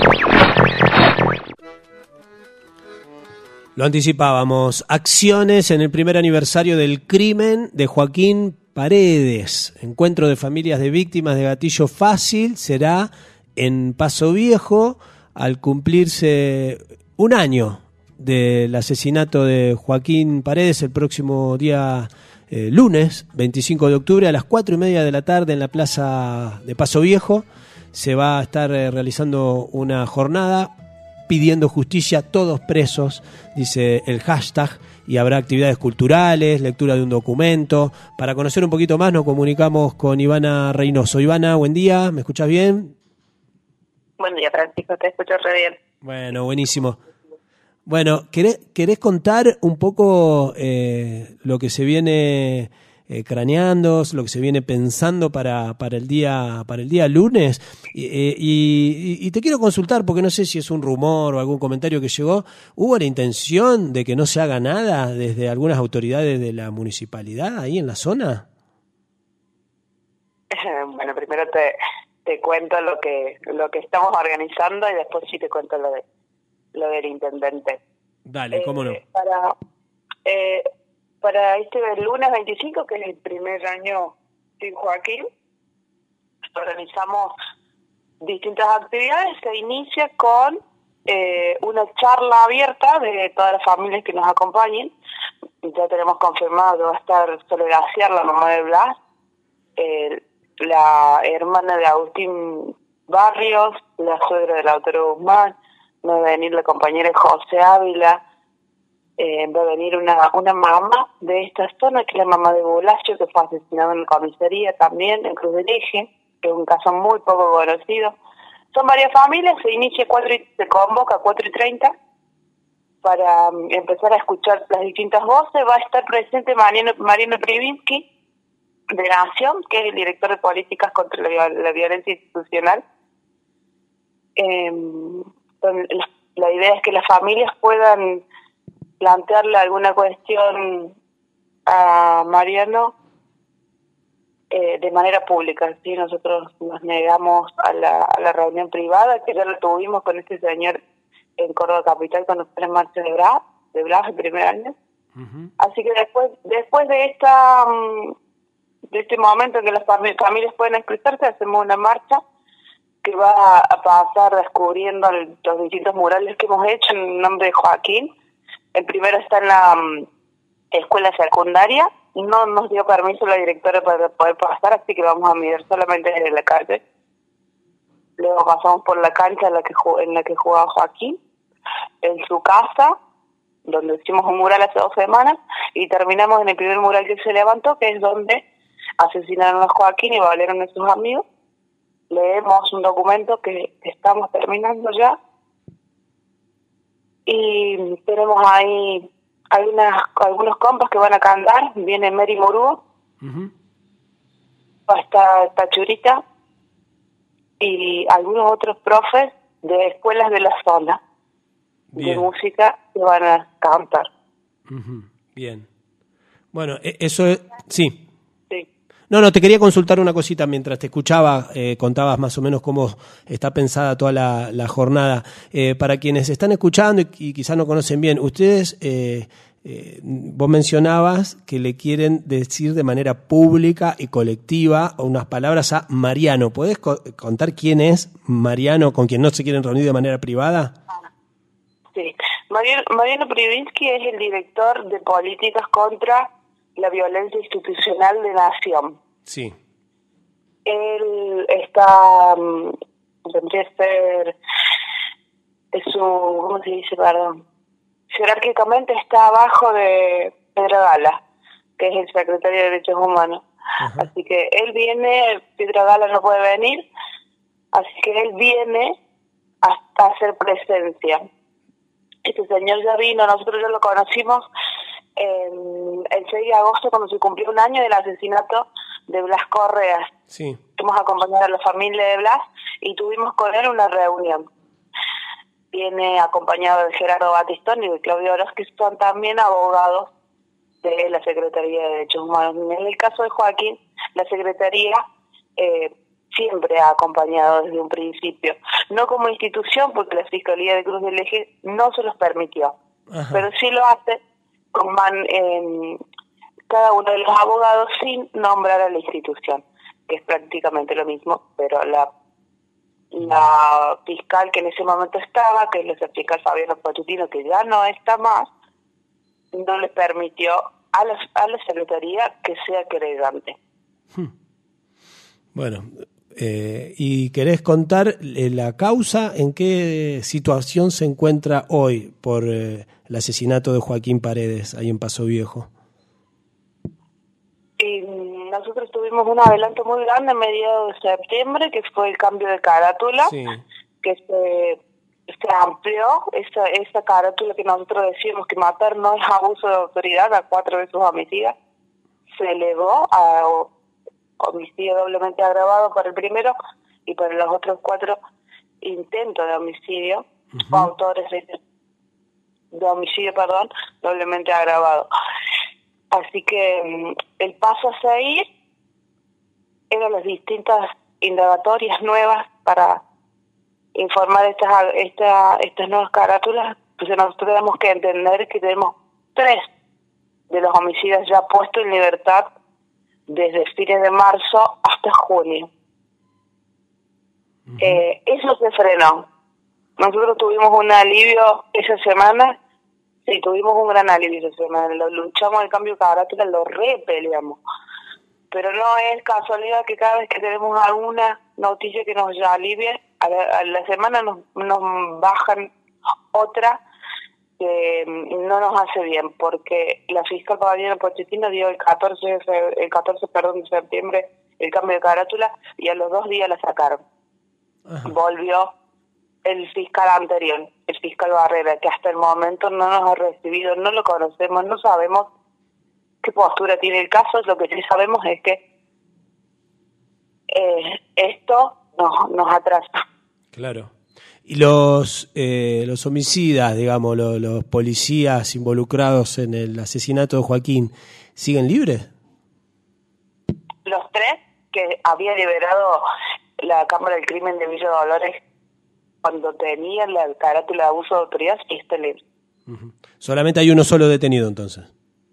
Lo anticipábamos. Acciones en el primer aniversario del crimen de Joaquín Paredes. Encuentro de familias de víctimas de gatillo fácil será en Paso Viejo al cumplirse un año del asesinato de Joaquín Paredes el próximo día eh, lunes veinticinco de octubre a las cuatro y media de la tarde en la plaza de Paso Viejo. Se va a estar eh, realizando una jornada pidiendo justicia, todos presos, dice el hashtag, y habrá actividades culturales, lectura de un documento. Para conocer un poquito más nos comunicamos con Ivana Reynoso. Ivana, buen día, ¿me escuchás bien? Buen día, Francisco, te escucho re bien. Bueno, buenísimo. Bueno, ¿querés, querés contar un poco eh, lo que se viene eh, craneando, lo que se viene pensando para, para el día para el día lunes? Y, y, y te quiero consultar, porque no sé si es un rumor o algún comentario que llegó. ¿Hubo la intención de que no se haga nada desde algunas autoridades de la municipalidad ahí en la zona? Bueno, primero te, te cuento lo que lo que estamos organizando y después sí te cuento lo de lo del intendente. Dale, cómo no. Eh, para eh, para este lunes veinticinco, que es el primer año sin Joaquín, organizamos distintas actividades. Se inicia con eh, una charla abierta de todas las familias que nos acompañen. Ya tenemos confirmado que va a estar Soledad Ciar, la mamá de Blas, eh, la hermana de Agustín Barrios, la suegra del autor Guzmán, va a venir la compañera José Ávila, eh, va a venir una una mamá de esta zona, que es la mamá de Bulacio, que fue asesinada en la comisaría también, en Cruz del Eje, que es un caso muy poco conocido. Son varias familias, se inicia cuatro y, se convoca a cuatro y treinta para um, empezar a escuchar las distintas voces. Va a estar presente Mariano, Mariano Privinsky, de Nación, que es el director de políticas contra la, la violencia institucional. Eh, la, la idea es que las familias puedan plantearle alguna cuestión a Mariano eh, de manera pública. ¿Sí? Nosotros nos negamos a la, a la reunión privada, que ya la tuvimos con este señor en Córdoba Capital cuando fue en marcha de Blas, de Blas el primer año. Uh-huh. Así que después después de esta de este momento en que las fam- familias pueden expresarse, hacemos una marcha que va a pasar descubriendo el, los distintos murales que hemos hecho en nombre de Joaquín. El primero está en la um, escuela secundaria. No nos dio permiso la directora para poder pasar, así que vamos a mirar solamente desde la calle. Luego pasamos por la cancha en la que en la que jugaba Joaquín, en su casa, donde hicimos un mural hace dos semanas, y terminamos en el primer mural que se levantó, que es donde asesinaron a Joaquín y valieron a sus amigos. Leemos un documento que estamos terminando ya, y tenemos ahí algunas, algunos compas que van a cantar. Viene Mary Morúo, uh-huh. está Tachurita y algunos otros profes de escuelas de la zona. Bien. De música que van a cantar. Uh-huh. Bien. Bueno, eso es... Sí. Sí. No, no, te quería consultar una cosita mientras te escuchaba, eh, contabas más o menos cómo está pensada toda la, la jornada. Eh, para quienes están escuchando y, y quizás no conocen bien, ustedes, eh, eh, vos mencionabas que le quieren decir de manera pública y colectiva unas palabras a Mariano. ¿Podés co- contar quién es Mariano, con quien no se quieren reunir de manera privada? Sí, Mariano, Mariano Privinsky es el director de políticas contra la violencia institucional de Nación. Sí. Él está, um, tendría que ser, es su, ¿cómo se dice, perdón? Jerárquicamente está abajo de Pedro Gala, que es el secretario de Derechos Humanos. Ajá. Así que él viene, Pedro Gala no puede venir, así que él viene a, a hacer presencia. Este señor ya vino, nosotros ya lo conocimos en el seis de agosto, cuando se cumplió un año del asesinato de Blas Correas. Sí. Fuimos a acompañar a la familia de Blas y tuvimos con él una reunión. Viene acompañado de Gerardo Batistón y de Claudio Oroz, que son también abogados de la Secretaría de Derechos Humanos. En el caso de Joaquín, la Secretaría eh, siempre ha acompañado desde un principio, no como institución, porque la Fiscalía de Cruz del Eje no se los permitió. Ajá. Pero sí lo hace con man, eh, cada uno de los abogados sin nombrar a la institución, que es prácticamente lo mismo, pero la la fiscal que en ese momento estaba, que es la fiscal Fabiano Pochettino, que ya no está más, no le permitió a la, a la Secretaría que sea querellante. Hmm. Bueno, eh, ¿y querés contar eh, la causa? ¿En qué situación se encuentra hoy por eh, el asesinato de Joaquín Paredes ahí en Paso Viejo? Y nosotros tuvimos un adelanto muy grande a mediados de septiembre, que fue el cambio de carátula, sí. que se, se amplió esa, esa carátula que nosotros decíamos que matar no es abuso de autoridad a cuatro de sus homicidas, se elevó a homicidio doblemente agravado para el primero y para los otros cuatro intentos de homicidio, uh-huh. o autores de, de homicidio, perdón, doblemente agravado. Así que el paso a seguir eran las distintas indagatorias nuevas para informar estas esta, estas nuevas carátulas. Pues nosotros tenemos que entender que tenemos tres de los homicidas ya puestos en libertad desde fines de marzo hasta junio. Uh-huh. Eh, eso se frenó. Nosotros tuvimos un alivio esa semana. Sí, tuvimos un gran alivio esa semana, lo luchamos el cambio de carátula, lo repeleamos. Pero no es casualidad que cada vez que tenemos alguna noticia que nos alivie, a la, a la semana nos, nos bajan otra que no nos hace bien, porque la fiscal Fabiana Pochettino dio el catorce, de, el catorce perdón, de septiembre el cambio de carátula y a los dos días la sacaron. Ajá. Volvió el fiscal anterior, el fiscal Barrera, que hasta el momento no nos ha recibido, no lo conocemos, no sabemos qué postura tiene el caso. Lo que sí sabemos es que eh, esto nos, nos atrasa. Claro. ¿Y los eh, los homicidas, digamos, los, los policías involucrados en el asesinato de Joaquín, siguen libres? Los tres que había liberado la Cámara del Crimen de Villa Dolores cuando tenía la carátula de abuso de autoridad y está libre. Uh-huh. Solamente hay uno solo detenido entonces.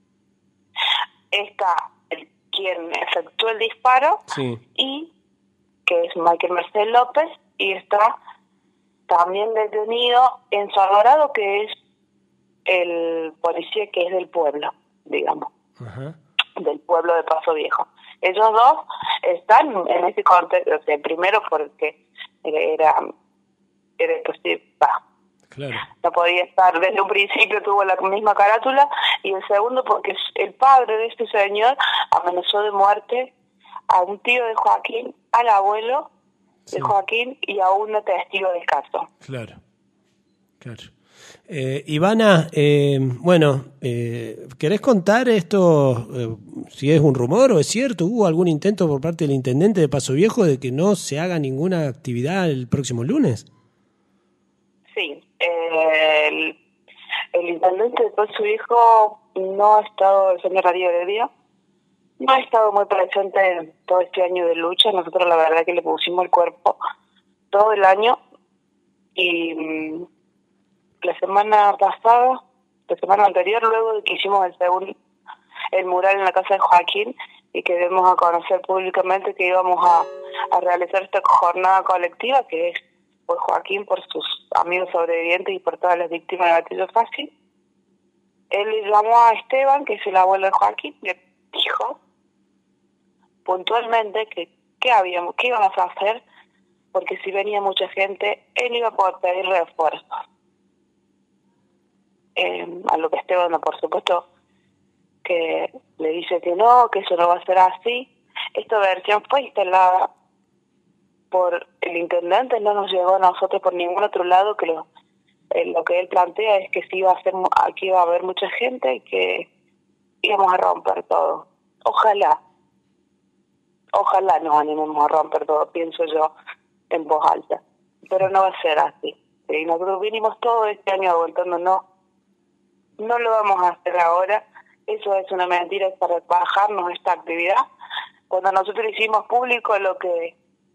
Está el, quien efectuó el disparo, sí, y que es Michael Merced López, y está también detenido Enzo Alvarado, que es el policía que es del pueblo, digamos, uh-huh, del pueblo de Paso Viejo. Ellos dos están en ese contexto, o sea, primero porque era, era imposible, bah, claro, no podía estar, desde un principio tuvo la misma carátula, y el segundo porque el padre de este señor amenazó de muerte a un tío de Joaquín, al abuelo de sí, Joaquín y a un testigo del caso. Claro, claro. Eh, Ivana, eh, bueno, eh, ¿querés contar esto, eh, si es un rumor o es cierto? ¿Hubo algún intento por parte del intendente de Paso Viejo de que no se haga ninguna actividad el próximo lunes? Sí, eh, el, el intendente de Paso Viejo no ha estado, el señor Darío Heredia, no ha estado muy presente en todo este año de lucha. Nosotros la verdad que le pusimos el cuerpo todo el año, y mmm, la semana pasada, la semana anterior, luego de que hicimos el segundo, el mural en la casa de Joaquín, y que demos a conocer públicamente que íbamos a, a realizar esta jornada colectiva, que es por Joaquín, por sus amigos sobrevivientes y por todas las víctimas de Gatillo Fácil, él le llamó a Esteban, que es el abuelo de Joaquín, le dijo puntualmente que qué habíamos, qué íbamos a hacer, porque si venía mucha gente, él iba a poder pedir refuerzos. Eh, a lo que Esteban, por supuesto, que le dice que no, que eso no va a ser así. Esta versión fue instalada por el intendente, no nos llegó a nosotros por ningún otro lado, que lo, eh, lo que él plantea es que sí iba a ser, aquí iba a haber mucha gente y que íbamos a romper todo. Ojalá, ojalá nos animemos a romper todo, pienso yo en voz alta, pero no va a ser así. Y nosotros vinimos todo este año aguantándonos. No lo vamos a hacer ahora, eso es una mentira para bajarnos esta actividad. Cuando nosotros hicimos público lo que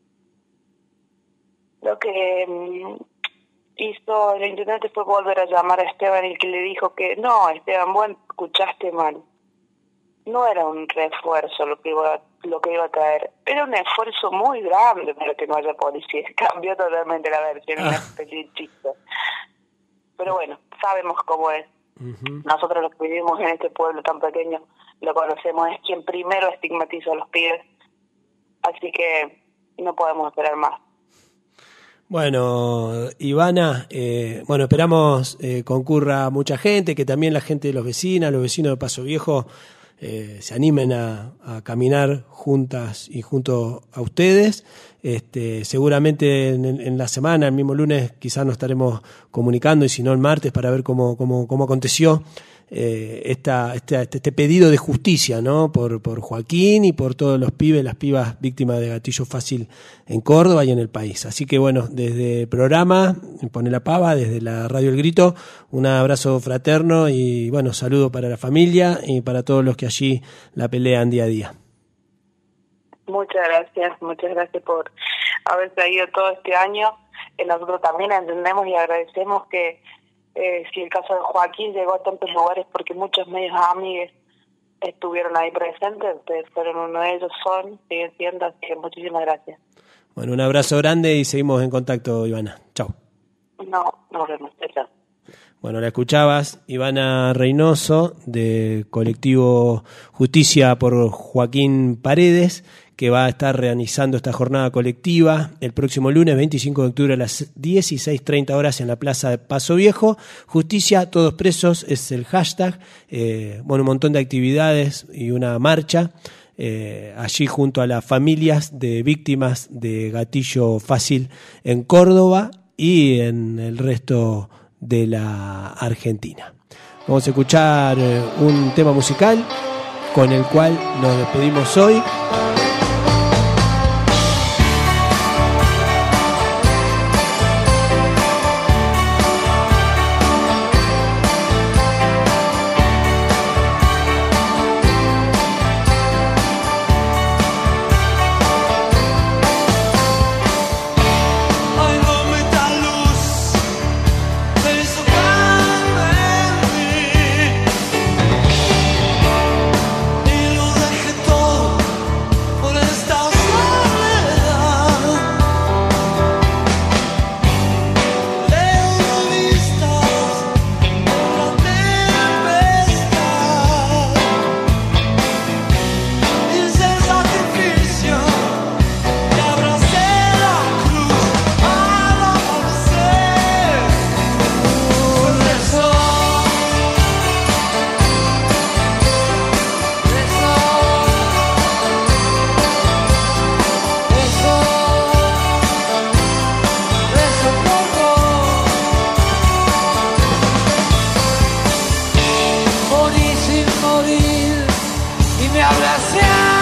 lo que um, hizo el intendente fue volver a llamar a Esteban, y que le dijo que no, Esteban, vos escuchaste mal. No era un refuerzo lo que iba lo que iba a traer, era un esfuerzo muy grande para que no haya policía. Cambió totalmente la versión, una especie de chiste. Pero bueno, sabemos cómo es. Uh-huh. Nosotros los que vivimos en este pueblo tan pequeño lo conocemos, es quien primero estigmatiza a los pibes, así que no podemos esperar más. Bueno, Ivana, eh, bueno, esperamos eh, concurra mucha gente, que también la gente de los vecinos, los vecinos de Paso Viejo eh, se animen a, a caminar juntas y junto a ustedes. Este, seguramente en, en la semana, el mismo lunes, quizás nos estaremos comunicando, y si no el martes, para ver cómo, cómo, cómo aconteció eh, esta, este, este pedido de justicia, ¿no? Por, por Joaquín y por todos los pibes, las pibas víctimas de gatillo fácil en Córdoba y en el país. Así que bueno, desde el programa Pone la Pava, desde la Radio El Grito, un abrazo fraterno y bueno, saludo para la familia y para todos los que allí la pelean día a día. Muchas gracias, muchas gracias por haber traído todo este año. Eh, nosotros también entendemos y agradecemos que eh, si el caso de Joaquín llegó a tantos lugares porque muchos medios amigos estuvieron ahí presentes, ustedes fueron uno de ellos, son, siguen siendo, así que muchísimas gracias. Bueno, un abrazo grande y seguimos en contacto, Ivana. Chau. No, nos vemos, chao. Bueno, la escuchabas, Ivana Reynoso, de colectivo Justicia por Joaquín Paredes, que va a estar realizando esta jornada colectiva el próximo lunes veinticinco de octubre a las dieciséis treinta horas en la Plaza de Paso Viejo. Justicia, todos presos es el hashtag. Eh, bueno, un montón de actividades y una marcha eh, allí junto a las familias de víctimas de gatillo fácil en Córdoba y en el resto de la Argentina. Vamos a escuchar eh, un tema musical con el cual nos despedimos hoy. abraciar.